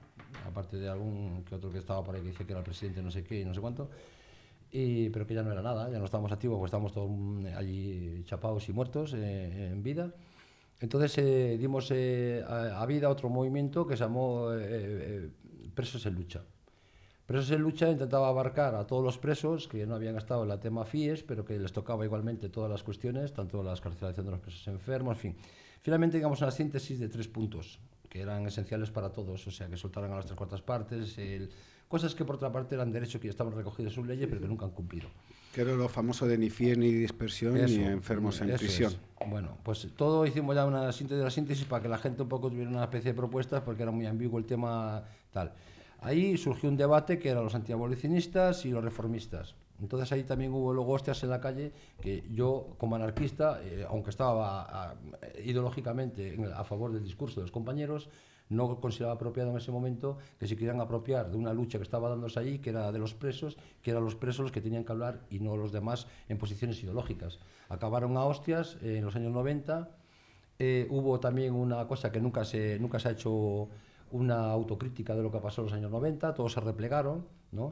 aparte de algún que otro que estaba por ahí que decía que era el presidente no sé qué y no sé cuánto, pero que ya no era nada, ya no estábamos activos, pues estábamos todos allí chapados y muertos en vida. Entonces dimos a vida otro movimiento que se llamó Presos en Lucha. Presos en Lucha intentaba abarcar a todos los presos que no habían estado en la tema FIES, pero que les tocaba igualmente todas las cuestiones, tanto la excarcelación de los presos enfermos, en fin. Finalmente llegamos a una síntesis de 3 puntos, que eran esenciales para todos, o sea, que soltaran a las 3/4 partes, cosas que por otra parte eran derechos que ya estaban recogidos en sus leyes, pero que nunca han cumplido. Que era lo famoso de ni FIES ni dispersión Eso, ni enfermos en prisión. Es. Bueno, pues todo hicimos ya una síntesis de la síntesis para que la gente un poco tuviera una especie de propuestas, porque era muy ambiguo el tema tal. Ahí surgió un debate que eran los antiabolicionistas y los reformistas. Entonces ahí también hubo luego hostias en la calle que yo, como anarquista, aunque estaba ideológicamente a favor del discurso de los compañeros, no consideraba apropiado en ese momento que se querían apropiar de una lucha que estaba dándose allí, que era de los presos, que eran los presos los que tenían que hablar y no los demás en posiciones ideológicas. Acabaron a hostias en los años 90. Hubo también una cosa que nunca se ha hecho una autocrítica de lo que pasó en los años 90, todos se replegaron, ¿no?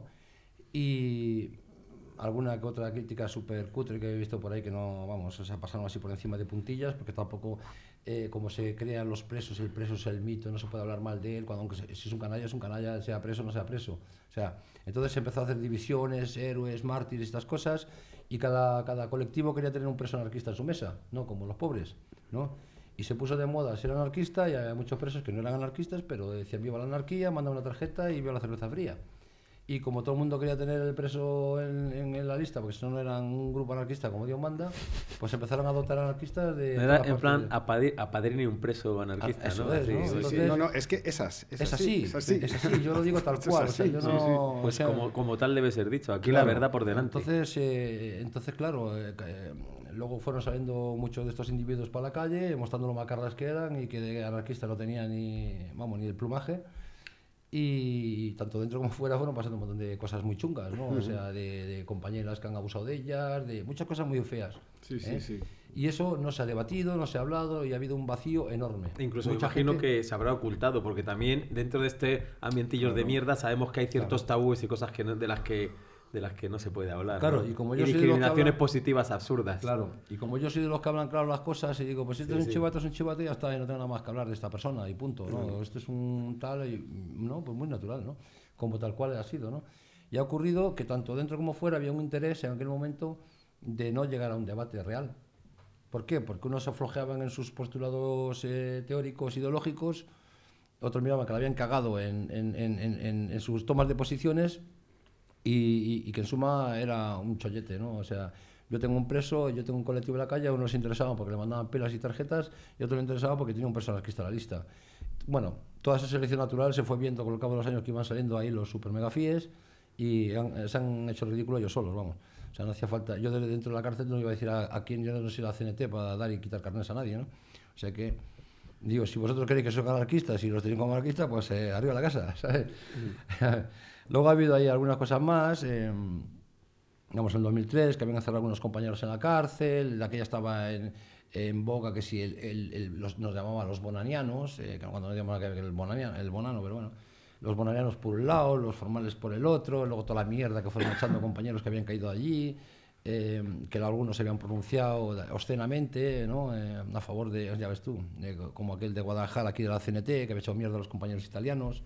Y alguna que otra crítica súper cutre que he visto por ahí que no, vamos, o sea, pasaron así por encima de puntillas, porque tampoco, como se crean los presos, el preso es el mito, no se puede hablar mal de él, cuando aunque si es un canalla, sea preso o no sea preso. O sea, entonces se empezó a hacer divisiones, héroes, mártires, estas cosas, y cada colectivo quería tener un preso anarquista en su mesa, ¿no? Como los pobres, ¿no? Y se puso de moda ser anarquista, y había muchos presos que no eran anarquistas, pero decían viva la anarquía, mandaban una tarjeta y viva la cerveza fría. Y como todo el mundo quería tener el preso en la lista, porque si no eran un grupo anarquista como Dios manda, pues empezaron a adoptar anarquistas de... Era en plan apadrine un preso anarquista, eso ¿no? es, ¿no? Sí, Entonces, sí. No, es que es así, es así, yo lo digo tal cual. O sea, yo no, Pues o sea, como tal debe ser dicho, aquí claro, la verdad por delante. Entonces claro, luego fueron saliendo muchos de estos individuos para la calle, mostrando lo macarras que eran y que de anarquista no tenían ni el plumaje. Y tanto dentro como fuera fueron pasando un montón de cosas muy chungas, ¿no? O sea, de compañeras que han abusado de ellas, de muchas cosas muy feas. Sí. Y eso no se ha debatido, no se ha hablado y ha habido un vacío enorme. Incluso me imagino que se habrá ocultado, porque también dentro de este ambientillo de mierda sabemos que hay ciertos tabúes y cosas de las que no se puede hablar. Claro, ¿no? y como yo soy discriminaciones positivas absurdas. Claro, y como yo soy de los que hablan claro las cosas y digo, pues si esto es un chivato, es un chivato y ya está, y no tengo nada más que hablar de esta persona y punto, ¿no? Esto es un tal, ¿no? Pues muy natural, ¿no? Como tal cual ha sido, ¿no? Y ha ocurrido que tanto dentro como fuera había un interés en aquel momento de no llegar a un debate real. ¿Por qué? Porque unos se aflojeaban en sus postulados teóricos, ideológicos, otros miraban que la habían cagado en sus tomas de posiciones y que en suma era un chollete, ¿no? O sea, yo tengo un preso, yo tengo un colectivo en la calle, unos se interesaban porque le mandaban pilas y tarjetas y otros le interesaban porque tenía un preso anarquista en la lista. Bueno, toda esa selección natural se fue viendo con el cabo de los años que iban saliendo ahí los super megafíes y se han hecho ridículo ellos solos, vamos. O sea, no hacía falta, yo desde dentro de la cárcel no iba a decir a quién, yo no soy la CNT para dar y quitar carnés a nadie, ¿no? O sea que, digo, si vosotros queréis que soy anarquistas y los tenéis como anarquistas, pues arriba la casa, ¿sabes? Luego ha habido ahí algunas cosas más, digamos en 2003, que habían cerrado algunos compañeros en la cárcel, aquella estaba en boga que si nos llamaban los bonanianos, que cuando no llamaban el bonano, pero bueno, los bonanianos por un lado, los formales por el otro, luego toda la mierda que fueron echando compañeros que habían caído allí, que algunos se habían pronunciado obscenamente, ¿no? A favor de, ya ves tú, como aquel de Guadalajara aquí de la CNT, que había echado mierda a los compañeros italianos.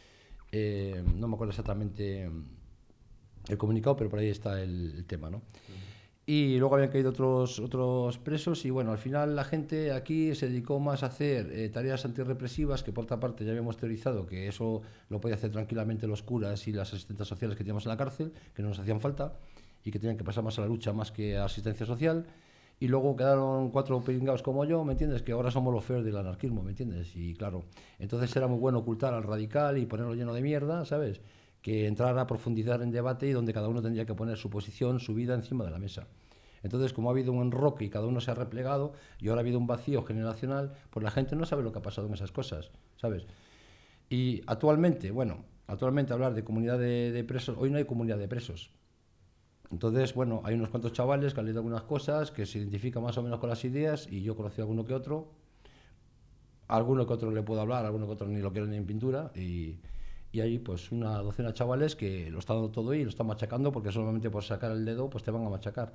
No me acuerdo exactamente el comunicado, pero por ahí está el tema, ¿no? Y luego habían caído otros presos y bueno, al final la gente aquí se dedicó más a hacer tareas antirrepresivas, que por otra parte ya habíamos teorizado que eso lo podía hacer tranquilamente los curas y las asistentes sociales que teníamos en la cárcel, que no nos hacían falta y que tenían que pasar más a la lucha más que a asistencia social. Y luego quedaron 4 pringados como yo, ¿me entiendes? Que ahora somos los feos del anarquismo, ¿me entiendes? Y claro, entonces era muy bueno ocultar al radical y ponerlo lleno de mierda, ¿sabes? Que entrar a profundizar en debate y donde cada uno tendría que poner su posición, su vida encima de la mesa. Entonces, como ha habido un enroque y cada uno se ha replegado y ahora ha habido un vacío generacional, pues la gente no sabe lo que ha pasado en esas cosas, ¿sabes? Y actualmente hablar de comunidad de presos, hoy no hay comunidad de presos. Entonces, bueno, hay unos cuantos chavales que han leído algunas cosas, que se identifican más o menos con las ideas, y yo conocí a alguno que otro le puedo hablar, alguno que otro ni lo quiero ni en pintura, y y hay pues una docena de chavales que lo están dando todo y lo están machacando, porque solamente por sacar el dedo pues te van a machacar.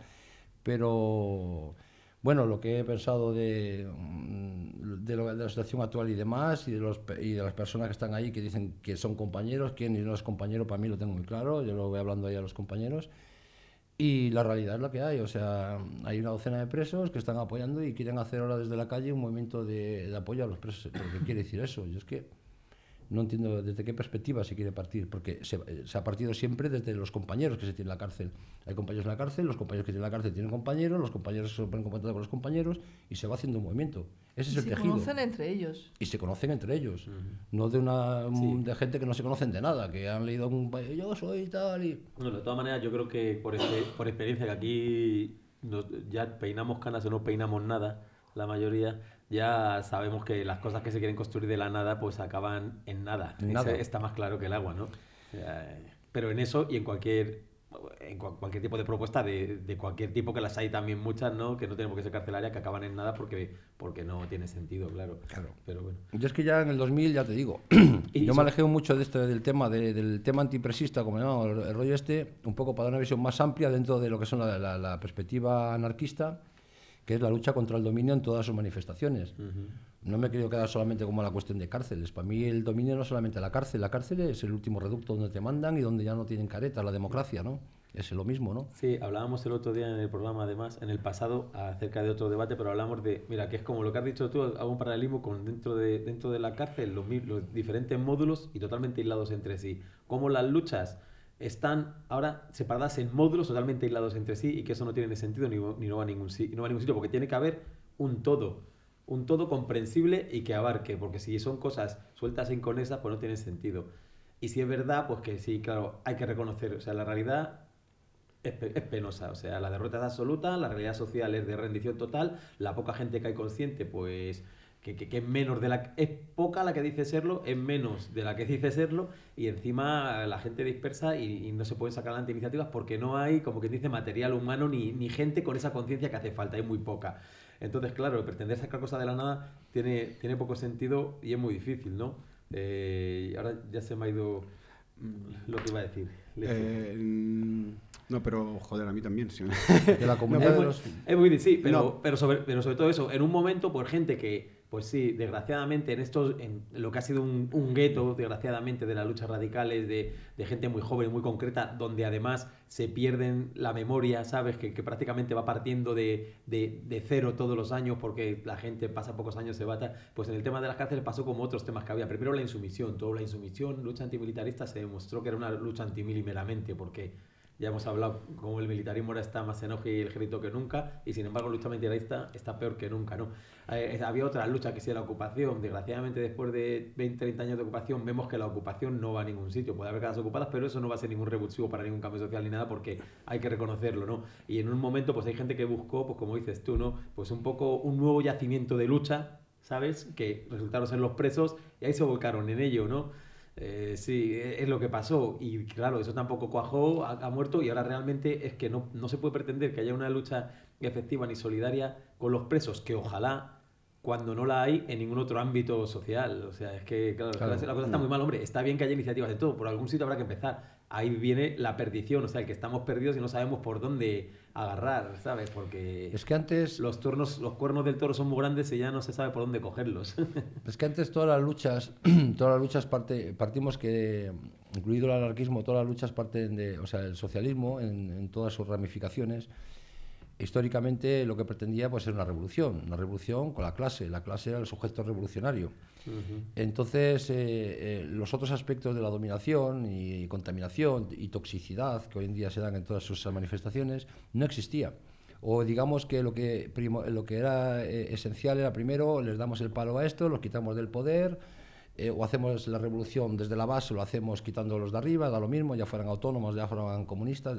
Pero bueno, lo que he pensado de la situación actual y demás, y de las personas que están ahí que dicen que son compañeros, quién no es compañero, para mí lo tengo muy claro, yo lo voy hablando ahí a los compañeros. Y la realidad es la que hay, o sea, hay una docena de presos que están apoyando y quieren hacer ahora desde la calle un movimiento de apoyo a los presos. ¿Pero qué quiere decir eso? Yo es que no entiendo desde qué perspectiva se quiere partir, porque se ha partido siempre desde los compañeros que se tienen en la cárcel. Hay compañeros en la cárcel, los compañeros que tienen en la cárcel tienen compañeros, los compañeros se ponen en contacto con los compañeros y se va haciendo un movimiento. Ese es el tejido. Se conocen entre ellos. Y se conocen entre ellos, no de gente que no se conocen de nada, que han leído yo soy tal y... Bueno, de todas maneras, yo creo que por experiencia, que aquí ya peinamos canas o no peinamos nada, la mayoría, ya sabemos que las cosas que se quieren construir de la nada pues acaban en nada. Está más claro que el agua, ¿no? Pero en eso y en cualquier tipo de propuesta de cualquier tipo, que las hay también muchas, ¿no? Que no tenemos que ser carcelaria, que acaban en nada porque no tiene sentido, claro. Pero bueno. Yo es que ya en el 2000, ya te digo, yo me alejé mucho de del tema antipresista, como llamamos, el rollo un poco para dar una visión más amplia dentro de lo que son la perspectiva anarquista, que es la lucha contra el dominio en todas sus manifestaciones. No me he querido quedar solamente como la cuestión de cárceles. Para mí el dominio no es solamente la cárcel es el último reducto donde te mandan y donde ya no tienen careta, la democracia, ¿no? Es lo mismo, ¿no? Sí, hablábamos el otro día en el programa, además, en el pasado, acerca de otro debate, pero hablamos de, mira, que es como lo que has dicho tú, hago un paralelismo con dentro de la cárcel, los diferentes módulos y totalmente aislados entre sí. Cómo las luchas están ahora separadas en módulos totalmente aislados entre sí y que eso no tiene sentido ni no va a ningún sitio, porque tiene que haber un todo comprensible y que abarque, porque si son cosas sueltas e inconexas, pues no tiene sentido. Y si es verdad, pues que sí, claro, hay que reconocer, o sea, la realidad es penosa, o sea, la derrota es absoluta, la realidad social es de rendición total, la poca gente que hay consciente, pues que es menos es poca la que dice serlo, es menos de la que dice serlo, y encima la gente dispersa y no se pueden sacar adelante iniciativas porque no hay, como que dice, material humano ni gente con esa conciencia que hace falta, hay muy poca. Entonces, claro, pretender sacar cosas de la nada tiene poco sentido y es muy difícil, ¿no? Y ahora ya se me ha ido lo que iba a decir. No, pero joder, a mí también. Sí. De la comunidad es muy difícil, pero sobre todo eso, en un momento, por gente que, pues sí, desgraciadamente, en lo que ha sido un gueto, desgraciadamente, de las luchas radicales, de gente muy joven y muy concreta, donde además se pierden la memoria, ¿sabes? Que prácticamente va partiendo de cero todos los años, porque la gente pasa pocos años, se bata. Pues en el tema de las cárceles pasó como otros temas que había. Primero la insumisión, lucha antimilitarista, se demostró que era una lucha antimili meramente, porque ya hemos hablado como el militarismo ahora está más en auge y el ejército que nunca, y sin embargo la lucha militarista está peor que nunca, ¿no? Había otra lucha que sí, la ocupación. Desgraciadamente, después de 20-30 años de ocupación, vemos que la ocupación no va a ningún sitio. Puede haber casas ocupadas, pero eso no va a ser ningún revulsivo para ningún cambio social ni nada, porque hay que reconocerlo, ¿no? Y en un momento, pues hay gente que buscó, pues como dices tú, ¿no? Pues un poco un nuevo yacimiento de lucha, ¿sabes? Que resultaron ser los presos, y ahí se volcaron en ello, ¿no? Sí, es lo que pasó, y claro, eso tampoco cuajó, ha muerto, y ahora realmente es que no se puede pretender que haya una lucha efectiva ni solidaria con los presos, que ojalá, cuando no la hay en ningún otro ámbito social. O sea, es que claro. La cosa está muy mal, hombre. Está bien que haya iniciativas de todo, por algún sitio habrá que empezar. Ahí viene la perdición, o sea, el que estamos perdidos y no sabemos por dónde agarrar, ¿sabes? Porque es que antes los cuernos del toro son muy grandes y ya no se sabe por dónde cogerlos. Es que antes todas las luchas partimos que, incluido el anarquismo, todas las luchas parten de, o sea, el socialismo en todas sus ramificaciones. Históricamente lo que pretendía pues era una revolución con la clase era el sujeto revolucionario. Entonces los otros aspectos de la dominación y contaminación y toxicidad que hoy en día se dan en todas sus manifestaciones no existía. O digamos que lo que era esencial era, primero les damos el palo a esto, los quitamos del poder, o hacemos la revolución desde la base, lo hacemos quitándolos de arriba, da lo mismo, ya fueran autónomos, ya fueran comunistas.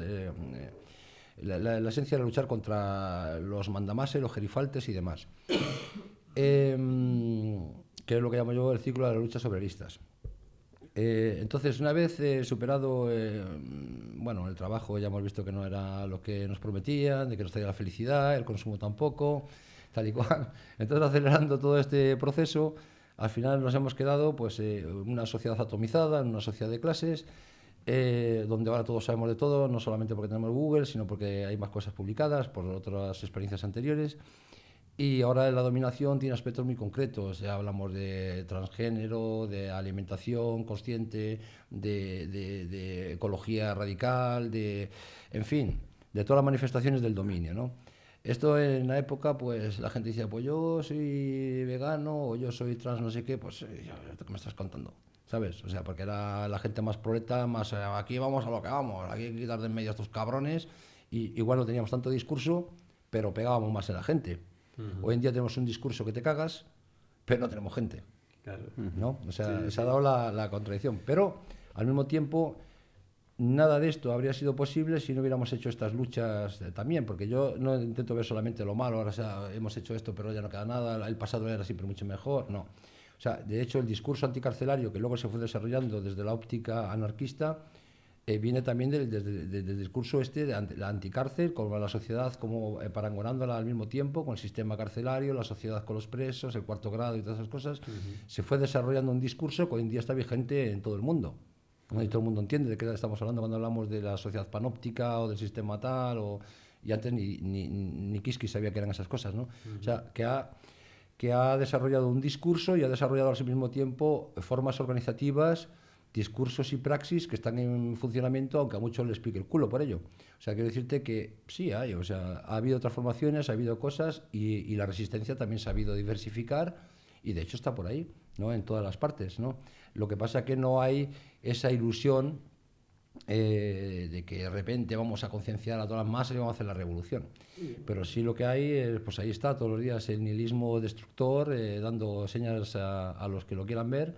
La esencia era luchar contra los mandamases, los gerifaltes y demás. Que es lo que llamo yo el ciclo de las luchas obreristas. Entonces, una vez superado el trabajo, ya hemos visto que no era lo que nos prometían, de que nos traía la felicidad, el consumo tampoco, tal y cual. Entonces, acelerando todo este proceso, al final nos hemos quedado pues una sociedad atomizada, en una sociedad de clases, donde ahora todos sabemos de todo, no solamente porque tenemos Google, sino porque hay más cosas publicadas por otras experiencias anteriores. Y ahora la dominación tiene aspectos muy concretos. Ya hablamos de transgénero, de alimentación consciente, de ecología radical, en fin, de todas las manifestaciones del dominio, ¿no? Esto en la época, pues la gente decía, pues yo soy vegano o yo soy trans no sé qué, pues ¿qué me estás contando? ¿Sabes? O sea, porque era la gente más proleta, más aquí vamos a lo que vamos, aquí hay que quitar de en medio a estos cabrones, y igual no teníamos tanto discurso, pero pegábamos más en la gente. Hoy en día tenemos un discurso que te cagas, pero no tenemos gente. Claro. ¿No? O sea, Sí, se ha sí. dado la contradicción. Pero, al mismo tiempo, nada de esto habría sido posible si no hubiéramos hecho estas luchas también, porque yo no intento ver solamente lo malo, ahora hemos hecho esto, pero ya no queda nada, el pasado era siempre mucho mejor, no. O sea, de hecho, el discurso anticarcelario que luego se fue desarrollando desde la óptica anarquista viene también del discurso de la anticárcel, con la sociedad como parangonándola al mismo tiempo, con el sistema carcelario, la sociedad con los presos, el cuarto grado y todas esas cosas. Se fue desarrollando un discurso que hoy en día está vigente en todo el mundo. Y todo el mundo entiende de qué estamos hablando cuando hablamos de la sociedad panóptica o del sistema tal, y antes ni Kiski sabía que eran esas cosas, ¿no? O sea, que ha desarrollado un discurso y ha desarrollado al mismo tiempo formas organizativas, discursos y praxis que están en funcionamiento, aunque a muchos les pique el culo por ello. O sea, quiero decirte que sí hay, o sea, ha habido transformaciones, ha habido cosas y la resistencia también se ha sabido diversificar y de hecho está por ahí, ¿no? En todas las partes, ¿no? Lo que pasa es que no hay esa ilusión de que de repente vamos a concienciar a todas las masas y vamos a hacer la revolución. Pero sí lo que hay, pues ahí está todos los días el nihilismo destructor, dando señas a los que lo quieran ver,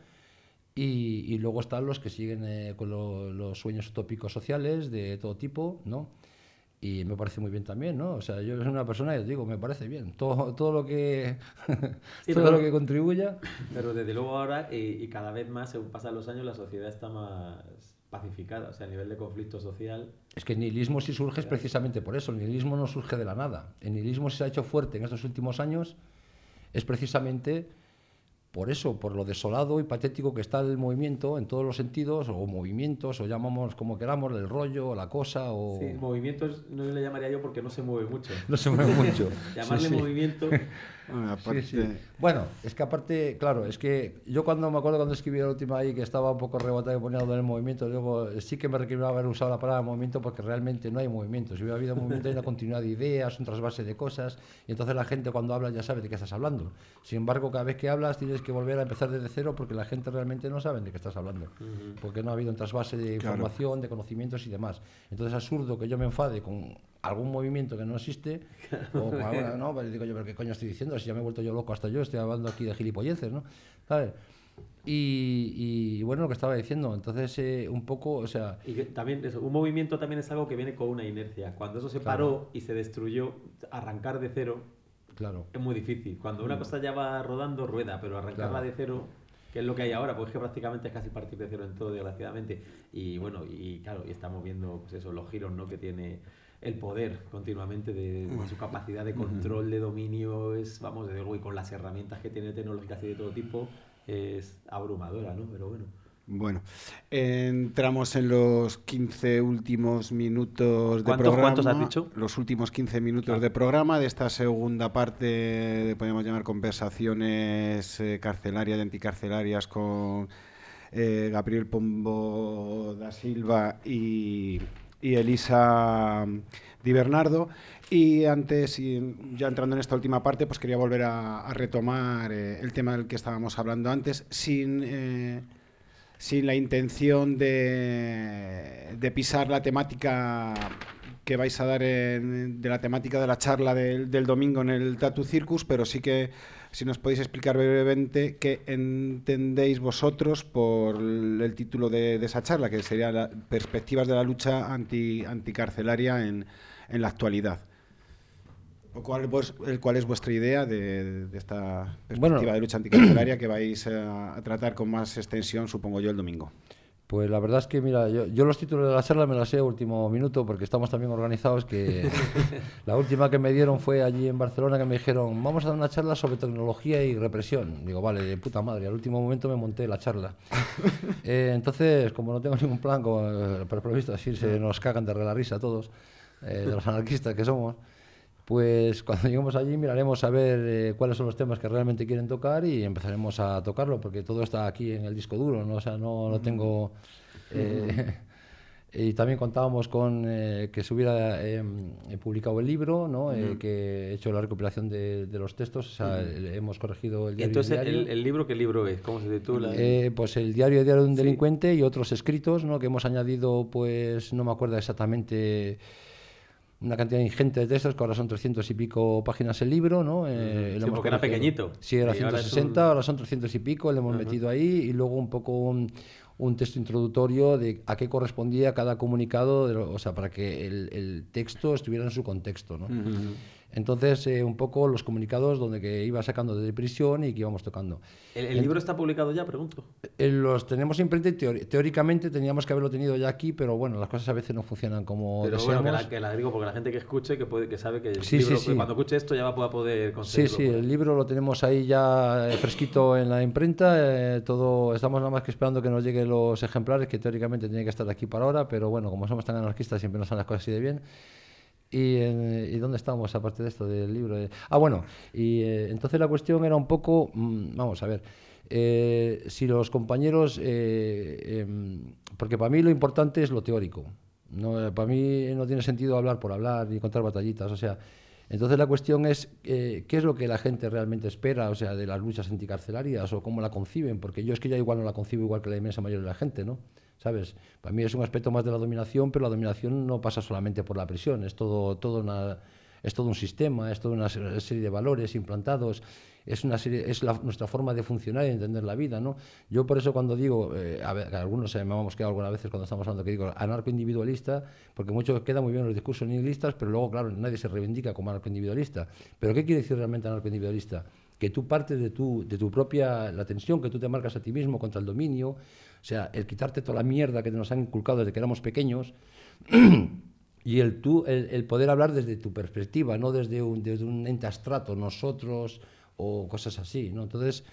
y luego están los que siguen con los sueños utópicos sociales de todo tipo, ¿no? Y me parece muy bien también, ¿no? O sea, yo soy una persona, y os digo, me parece bien. Todo lo que Sí, todo lo que contribuya. pero desde luego ahora, y cada vez más, según pasan los años, la sociedad está más pacificada. O sea, a nivel de conflicto social. Es que el nihilismo sí surge es precisamente por eso. El nihilismo no surge de la nada. El nihilismo se ha hecho fuerte en estos últimos años es precisamente por eso, por lo desolado y patético que está el movimiento en todos los sentidos, o movimientos, o llamamos como queramos, el rollo, o la cosa, o... Sí, movimientos no le llamaría yo porque no se mueve mucho. No se mueve mucho. Llamarle Sí, sí. movimiento. Bueno, aparte, Sí, sí. Bueno, es que aparte, claro, es que yo cuando me acuerdo cuando escribí la última ahí que estaba un poco rebotado y ponía lo del movimiento, luego sí que me recriminaba haber usado la palabra movimiento porque realmente no hay movimiento. Si hubiera habido movimiento hay una continuidad de ideas, un trasvase de cosas, y entonces la gente cuando habla ya sabe de qué estás hablando. Sin embargo, cada vez que hablas tienes que volver a empezar desde cero porque la gente realmente no sabe de qué estás hablando, porque no ha habido un trasvase de información, de conocimientos y demás. Entonces es absurdo que yo me enfade con algún movimiento que no existe, o con alguna, no, pues digo yo, pero qué coño estoy diciendo, si ya me he vuelto yo loco hasta yo, estoy hablando aquí de gilipolleces, ¿no? ¿Sabes? Y bueno, lo que estaba diciendo, entonces un poco, o sea... Y que también eso, un movimiento también es algo que viene con una inercia. Cuando eso se paró y se destruyó, arrancar de cero Claro. es muy difícil. Cuando una cosa ya va rodando, rueda, pero arrancarla Claro. de cero, que es lo que hay ahora, pues es que prácticamente es casi partir de cero en todo, desgraciadamente. Y bueno, y claro, y estamos viendo pues eso, los giros, ¿no?, que tiene el poder continuamente de su capacidad de control, de dominio, es, vamos, desde luego, y con las herramientas que tiene tecnológicas y de todo tipo, es abrumadora, ¿no? Pero bueno. bueno, entramos en los 15 últimos minutos de programa. ¿Cuántos has dicho? Los últimos 15 minutos de programa de esta segunda parte, podemos llamar conversaciones carcelarias y anticarcelarias con Gabriel Pombo da Silva y Elisa Di Bernardo. Y antes, ya entrando en esta última parte, pues quería volver a retomar el tema del que estábamos hablando antes, sin la intención de pisar la temática que vais a dar de la temática de la charla del domingo en el Tattoo Circus, pero sí que si nos podéis explicar brevemente qué entendéis vosotros por el título de esa charla, que sería Perspectivas de la lucha anticarcelaria en la actualidad. ¿Cuál es vuestra idea de esta perspectiva de lucha anticarcelaria que vais a tratar con más extensión, supongo yo, el domingo? Pues la verdad es que, mira, yo los títulos de la charla me las sé a último minuto porque estamos también organizados que la última que me dieron fue allí en Barcelona que me dijeron, vamos a dar una charla sobre tecnología y represión. Digo, vale, de puta madre, al último momento me monté la charla. Entonces, como no tengo ningún plan, por previsto, así se nos cagan de la risa todos, de los anarquistas que somos. Pues cuando lleguemos allí miraremos a ver cuáles son los temas que realmente quieren tocar y empezaremos a tocarlo, porque todo está aquí en el disco duro, ¿no? O sea, no lo tengo... y también contábamos con que se hubiera publicado el libro, ¿no? Que he hecho la recopilación de los textos, o sea, hemos corregido el diario. Entonces, ¿el libro qué libro es? ¿Cómo se titula? Pues el diario de un delincuente y otros escritos, ¿no? Que hemos añadido, pues no me acuerdo exactamente... una cantidad ingente de textos, que ahora son 300 y pico páginas el libro, ¿no? Sí, porque era pequeñito. Sí, era 160, ahora son 300 y pico, le hemos metido ahí, y luego un poco un texto introductorio de a qué correspondía cada comunicado, o sea, para que el texto estuviera en su contexto, ¿no? Entonces, un poco los comunicados donde que iba sacando de prisión y que íbamos tocando. ¿El libro está publicado ya, pregunto? Los tenemos imprenta y teóricamente teníamos que haberlo tenido ya aquí, pero bueno, las cosas a veces no funcionan como deseamos. Bueno, que la digo porque la gente que escuche, que sabe que el libro, sí. cuando escuche esto ya va a poder conseguirlo. Sí, el libro lo tenemos ahí ya fresquito en la imprenta, estamos nada más que esperando que nos lleguen los ejemplares, que teóricamente tienen que estar aquí para ahora, pero bueno, como somos tan anarquistas siempre nos salen las cosas así de bien. ¿Y dónde estábamos aparte de esto del libro? Entonces la cuestión era un poco, vamos a ver, si los compañeros, porque para mí lo importante es lo teórico, no, para mí no tiene sentido hablar por hablar ni contar batallitas, o sea, entonces la cuestión es qué es lo que la gente realmente espera, o sea, de las luchas anticarcelarias o cómo la conciben, porque yo es que ya igual no la concibo igual que la inmensa mayoría de la gente, ¿no? ¿Sabes? Para mí es un aspecto más de la dominación, pero la dominación no pasa solamente por la prisión, es todo un sistema, es toda una serie de valores implantados, nuestra forma de funcionar y entender la vida, ¿no? Yo por eso cuando digo, a ver, algunos me hemos quedado algunas veces cuando estamos hablando que digo anarcoindividualista, porque muchos quedan muy bien los discursos nihilistas, pero luego, claro, nadie se reivindica como anarcoindividualista. ¿Pero qué quiere decir realmente anarcoindividualista? Que tú partes de tu propia, la tensión que tú te marcas a ti mismo contra el dominio, o sea, el quitarte toda la mierda que nos han inculcado desde que éramos pequeños y el poder hablar desde tu perspectiva, no desde un ente abstracto, nosotros o cosas así, ¿no? Entonces,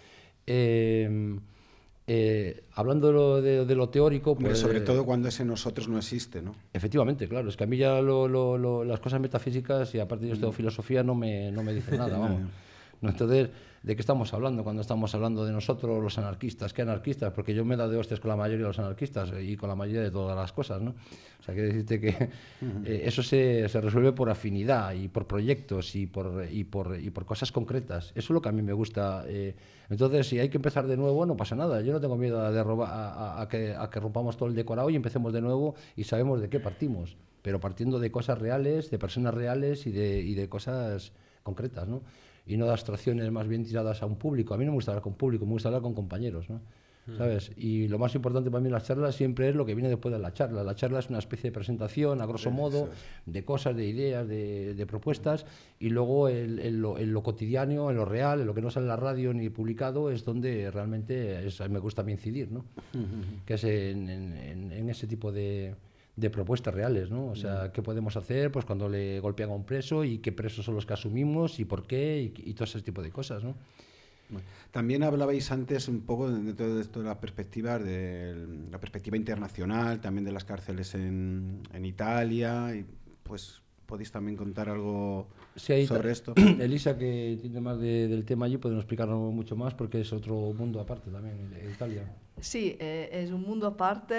hablando de lo teórico... Pues, sobre todo cuando ese nosotros no existe, ¿no? Efectivamente, claro, es que a mí ya las cosas metafísicas, y aparte yo estudio filosofía, no me dicen nada, vamos. ¿No? Entonces, ¿de qué estamos hablando cuando estamos hablando de nosotros los anarquistas? ¿Qué anarquistas? Porque yo me he dado de hostias con la mayoría de los anarquistas y con la mayoría de todas las cosas, ¿no? O sea, quiero decirte que eso se resuelve por afinidad y por proyectos y por cosas concretas. Eso es lo que a mí me gusta. Entonces, si hay que empezar de nuevo, no pasa nada. Yo no tengo miedo a que rompamos todo el decorado y empecemos de nuevo y sabemos de qué partimos. Pero partiendo de cosas reales, de personas reales y de cosas concretas, ¿no? Y no de abstracciones más bien tiradas a un público. A mí no me gusta hablar con público, me gusta hablar con compañeros, ¿no? ¿Sabes? Y lo más importante para mí en las charlas siempre es lo que viene después de la charla. La charla es una especie de presentación, a grosso modo, de cosas, de ideas, de propuestas, y luego en lo cotidiano, en lo real, en lo que no sale en la radio ni publicado, es donde realmente me gusta a mí incidir, ¿no? Que es en ese tipo de propuestas reales, ¿no? O sea, ¿qué podemos hacer pues cuando le golpean a un preso y qué presos son los que asumimos y por qué y todo ese tipo de cosas, ¿no? También hablabais antes un poco de todo esto de la perspectiva internacional, también de las cárceles en Italia, y pues podéis también contar algo sobre esto. Elisa, que tiene más del tema allí, puede explicarnos mucho más porque es otro mundo aparte también, Italia. Sí, es un mundo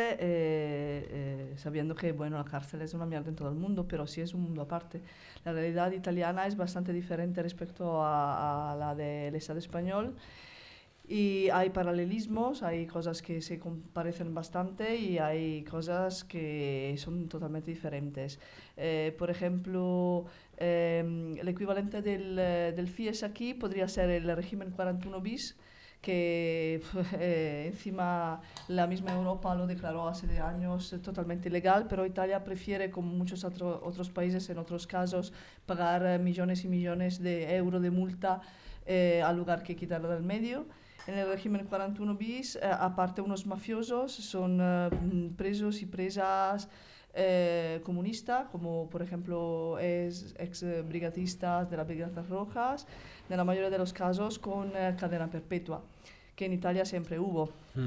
aparte, sabiendo que bueno, la cárcel es una mierda en todo el mundo, pero sí es un mundo aparte. La realidad italiana es bastante diferente respecto a la del Estado español. Y hay paralelismos, hay cosas que se parecen bastante y hay cosas que son totalmente diferentes. Por ejemplo, el equivalente del FIES aquí podría ser el régimen 41 bis, que encima la misma Europa lo declaró hace años totalmente ilegal, pero Italia prefiere, como muchos otros países en otros casos, pagar millones y millones de euros de multa al lugar que quitarlo del medio. En el régimen 41 bis, aparte unos mafiosos, son presos y presas comunistas, como por ejemplo ex brigadistas de las Brigadas Rojas, en la mayoría de los casos con cadena perpetua, que en Italia siempre hubo.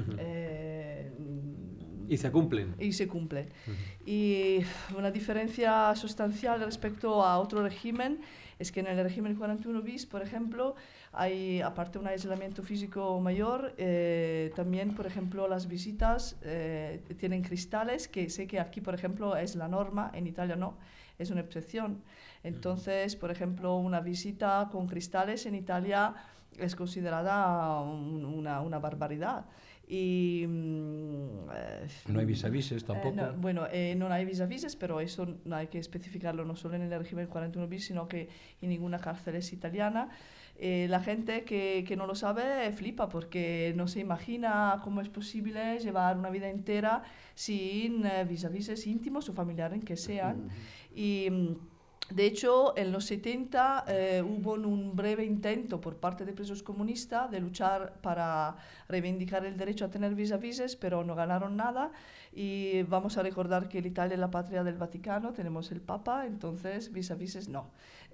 Y se cumplen. Y se cumplen. Y una diferencia sustancial respecto a otro régimen es que en el régimen 41 bis, por ejemplo, hay, aparte de un aislamiento físico mayor, también, por ejemplo, las visitas tienen cristales, que sé que aquí, por ejemplo, es la norma, en Italia no, es una excepción. Entonces, por ejemplo, una visita con cristales en Italia es considerada una barbaridad. Y no hay vis-a-vises tampoco. No, bueno, no hay vis-a-vises, pero eso no hay que especificarlo no solo en el régimen 41 bis, sino que en ninguna cárcel es italiana. La gente que no lo sabe flipa porque no se imagina cómo es posible llevar una vida entera sin vis-a-vises íntimos o familiares que sean. Y de hecho, en los 70 hubo un breve intento por parte de presos comunistas de luchar para reivindicar el derecho a tener vis-a-vises, pero no ganaron nada. Y vamos a recordar que Italia es la patria del Vaticano, tenemos el Papa, entonces vis-a-vises no.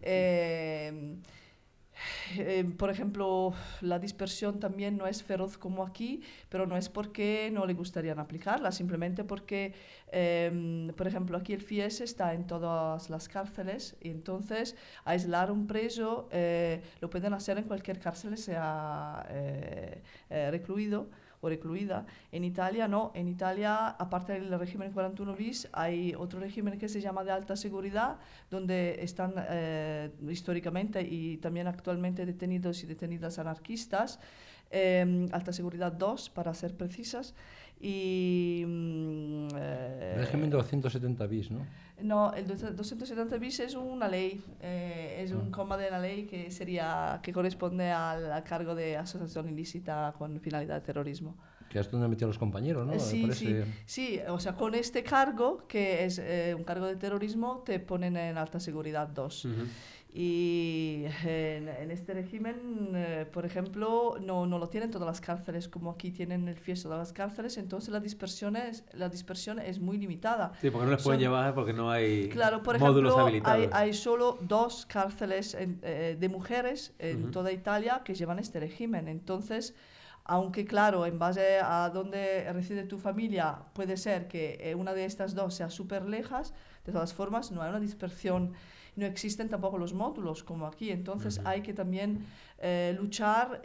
Por ejemplo, la dispersión también no es feroz como aquí, pero no es porque no le gustarían aplicarla, simplemente porque, por ejemplo, aquí el FIES está en todas las cárceles y entonces aislar un preso lo pueden hacer en cualquier cárcel, sea recluido o recluida. En Italia no, en Italia, aparte del régimen 41 bis, hay otro régimen que se llama de alta seguridad, donde están históricamente y también actualmente detenidos y detenidas anarquistas, alta seguridad 2 para ser precisas, y... régimen de 270 bis, ¿no? No, el 270 bis es una ley, es un coma de la ley que corresponde al cargo de asociación ilícita con finalidad de terrorismo. Que es donde metió a los compañeros, ¿no? Sí, o sea, con este cargo, que es un cargo de terrorismo, te ponen en alta seguridad 2. Y en este régimen, por ejemplo, no lo tienen todas las cárceles, como aquí tienen el FIES todas las cárceles, entonces la dispersión es muy limitada. Sí, porque no les pueden llevar porque no hay por módulos ejemplo, habilitados. Hay solo 2 cárceles de mujeres en toda Italia que llevan este régimen. Entonces, aunque claro, en base a dónde reside tu familia, puede ser que una de estas 2 sea súper lejas, de todas formas no hay una dispersión, no existen tampoco los módulos como aquí, entonces hay que también luchar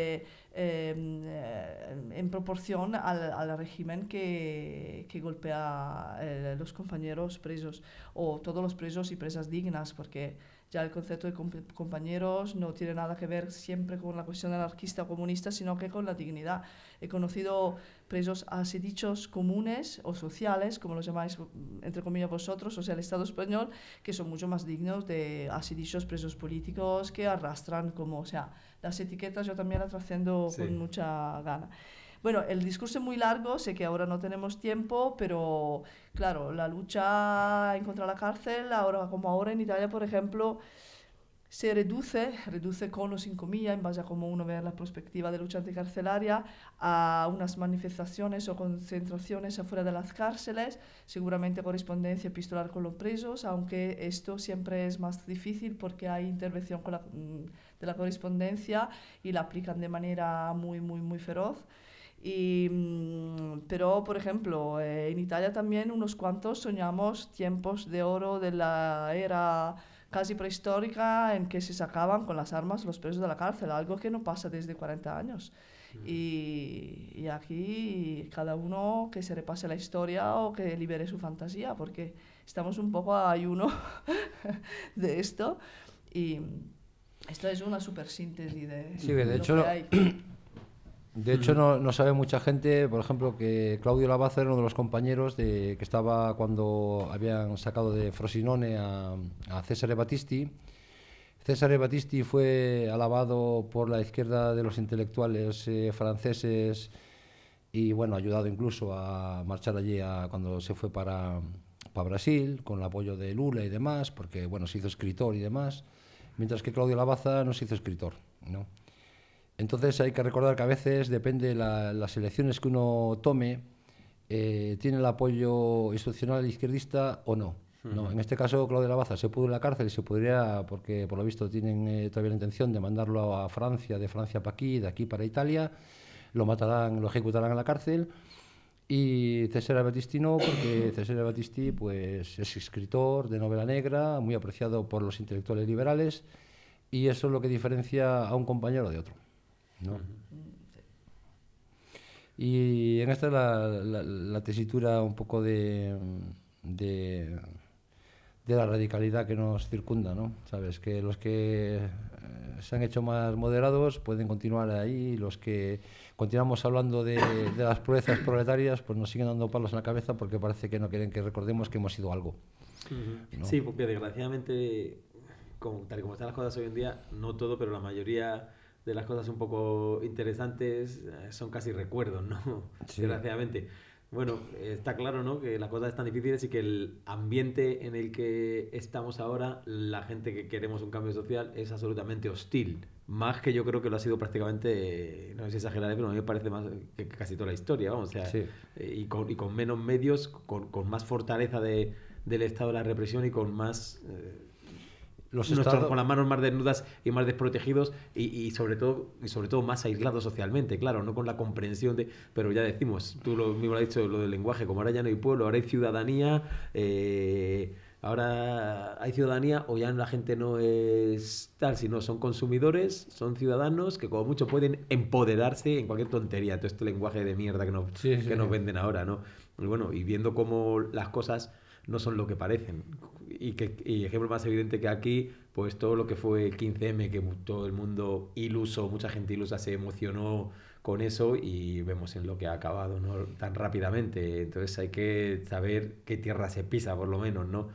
en proporción al régimen que golpea los compañeros presos o todos los presos y presas dignas, porque ya el concepto de compañeros no tiene nada que ver siempre con la cuestión anarquista o comunista, sino que con la dignidad. He conocido presos así dichos comunes o sociales, como los llamáis entre comillas vosotros, o sea, el Estado español, que son mucho más dignos de así dichos presos políticos que arrastran como, o sea, las etiquetas yo también las trasciendo con mucha gana. Bueno, el discurso es muy largo, sé que ahora no tenemos tiempo, pero claro, la lucha en contra de la cárcel, ahora en Italia, por ejemplo, se reduce con o sin comillas, en base a cómo uno ve la perspectiva de lucha anticarcelaria, a unas manifestaciones o concentraciones afuera de las cárceles, seguramente correspondencia epistolar con los presos, aunque esto siempre es más difícil porque hay intervención de la correspondencia y la aplican de manera muy, muy, muy feroz. Pero, por ejemplo, en Italia también unos cuantos soñamos tiempos de oro de la era casi prehistórica en que se sacaban con las armas los presos de la cárcel, algo que no pasa desde 40 años. Y aquí cada uno que se repase la historia o que libere su fantasía, porque estamos un poco a ayuno de esto. Y esto es una super síntesis de de lo hecho, que hay. De hecho, no sabe mucha gente, por ejemplo, que Claudio Lavazza era uno de los compañeros que estaba cuando habían sacado de Frosinone a Cesare Battisti. Cesare Battisti fue alabado por la izquierda de los intelectuales franceses y, bueno, ayudado incluso a marchar allí cuando se fue para Brasil, con el apoyo de Lula y demás, porque, bueno, se hizo escritor y demás, mientras que Claudio Lavazza no se hizo escritor, ¿no? Entonces hay que recordar que a veces depende de las elecciones que uno tome, tiene el apoyo institucional izquierdista o no. No, en este caso Claudio Labaza se pudo en la cárcel y se podría, porque por lo visto tienen todavía la intención de mandarlo a Francia, de Francia para aquí, de aquí para Italia, lo matarán, lo ejecutarán en la cárcel. Y Cesare Battisti no, porque Cesare Battisti pues, es escritor de novela negra, muy apreciado por los intelectuales liberales, y eso es lo que diferencia a un compañero de otro, ¿no? Y en esta es la tesitura un poco de la radicalidad que nos circunda, ¿no? Sabes, que los que se han hecho más moderados pueden continuar ahí, y los que continuamos hablando de las proezas proletarias pues nos siguen dando palos en la cabeza porque parece que no quieren que recordemos que hemos sido algo, ¿no? Sí, porque desgraciadamente, tal y como están las cosas hoy en día, no todo, pero la mayoría de las cosas un poco interesantes son casi recuerdos, ¿no? Sí. Desgraciadamente. Bueno, está claro, ¿no?, que las cosas están difíciles y que el ambiente en el que estamos ahora, la gente que queremos un cambio social, es absolutamente hostil. Más que yo creo que lo ha sido prácticamente, no sé si exageraré, pero a mí me parece más que casi toda la historia, vamos, o sea, sí. Y con menos medios, con más fortaleza del Estado de la represión y con más... con las manos más desnudas y más desprotegidos y sobre todo más aislados socialmente, claro, no con la comprensión de... Pero ya decimos, tú mismo lo has dicho, lo del lenguaje, como ahora ya no hay pueblo, ahora hay ciudadanía, ahora hay ciudadanía, o ya la gente no es tal, sino son consumidores, son ciudadanos que como mucho pueden empoderarse en cualquier tontería, todo este lenguaje de mierda que nos venden ahora, ¿no? Y bueno, y viendo cómo las cosas no son lo que parecen. Y ejemplo más evidente que aquí, pues todo lo que fue el 15M, que todo el mundo iluso, mucha gente ilusa se emocionó con eso, y vemos en lo que ha acabado, ¿no?, tan rápidamente. Entonces hay que saber qué tierra se pisa, por lo menos, ¿no?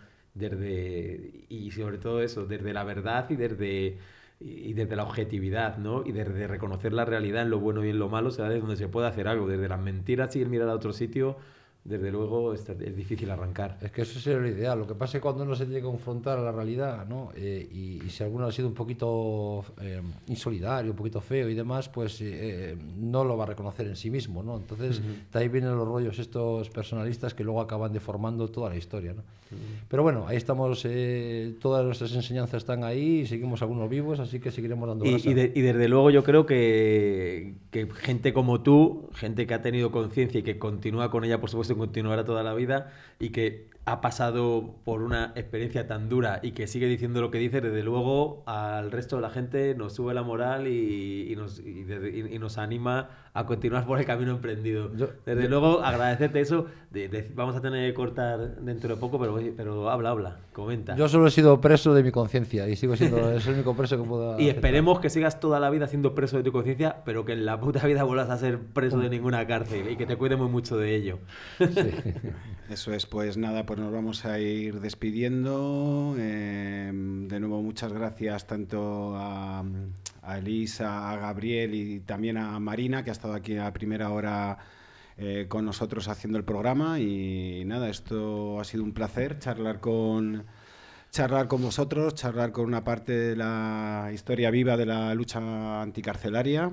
Y sobre todo eso, desde la verdad y desde la objetividad, ¿no? Y desde reconocer la realidad en lo bueno y en lo malo, será desde donde se puede hacer algo. Desde las mentiras y el mirar a otro sitio, desde luego es difícil arrancar. Es que eso sería lo ideal. Lo que pasa es que cuando uno se tiene que confrontar a la realidad, ¿no? Y si alguno ha sido un poquito insolidario, un poquito feo y demás, pues no lo va a reconocer en sí mismo, ¿no? Entonces, de ahí vienen los rollos estos personalistas que luego acaban deformando toda la historia, ¿no? Pero bueno, ahí estamos, todas nuestras enseñanzas están ahí y seguimos algunos vivos, así que seguiremos dando grasa. Y desde luego yo creo que gente como tú, gente que ha tenido conciencia y que continúa con ella, por supuesto, y continuará toda la vida, y que ha pasado por una experiencia tan dura y que sigue diciendo lo que dice, desde luego al resto de la gente nos sube la moral y nos anima a continuar por el camino emprendido. Desde luego agradecerte eso. Vamos a tener que cortar dentro de poco, pero habla, comenta. Yo solo he sido preso de mi conciencia y sigo siendo el único preso que puedo. Y esperemos que sigas toda la vida siendo preso de tu conciencia, pero que en la puta vida vuelvas a ser preso de ninguna cárcel y que te cuidemos mucho de ello. Sí. Eso es, pues nada, pues nos vamos a ir despidiendo. De nuevo, muchas gracias tanto a Elisa, a Gabriel y también a Marina, que ha estado aquí a primera hora con nosotros haciendo el programa. Y nada, esto ha sido un placer charlar con vosotros, charlar con una parte de la historia viva de la lucha anticarcelaria.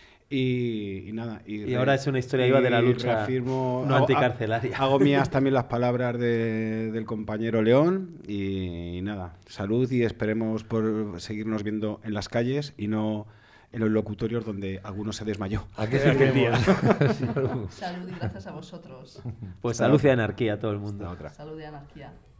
Y nada. Y ahora es una historia viva de la lucha no anticarcelaria. Hago mías también las palabras del compañero León. Y nada, salud, y esperemos por seguirnos viendo en las calles y no en los locutorios donde alguno se desmayó. Aquí seguiremos. Salud y gracias a vosotros. Pues salud y anarquía a todo el mundo. Salud y anarquía.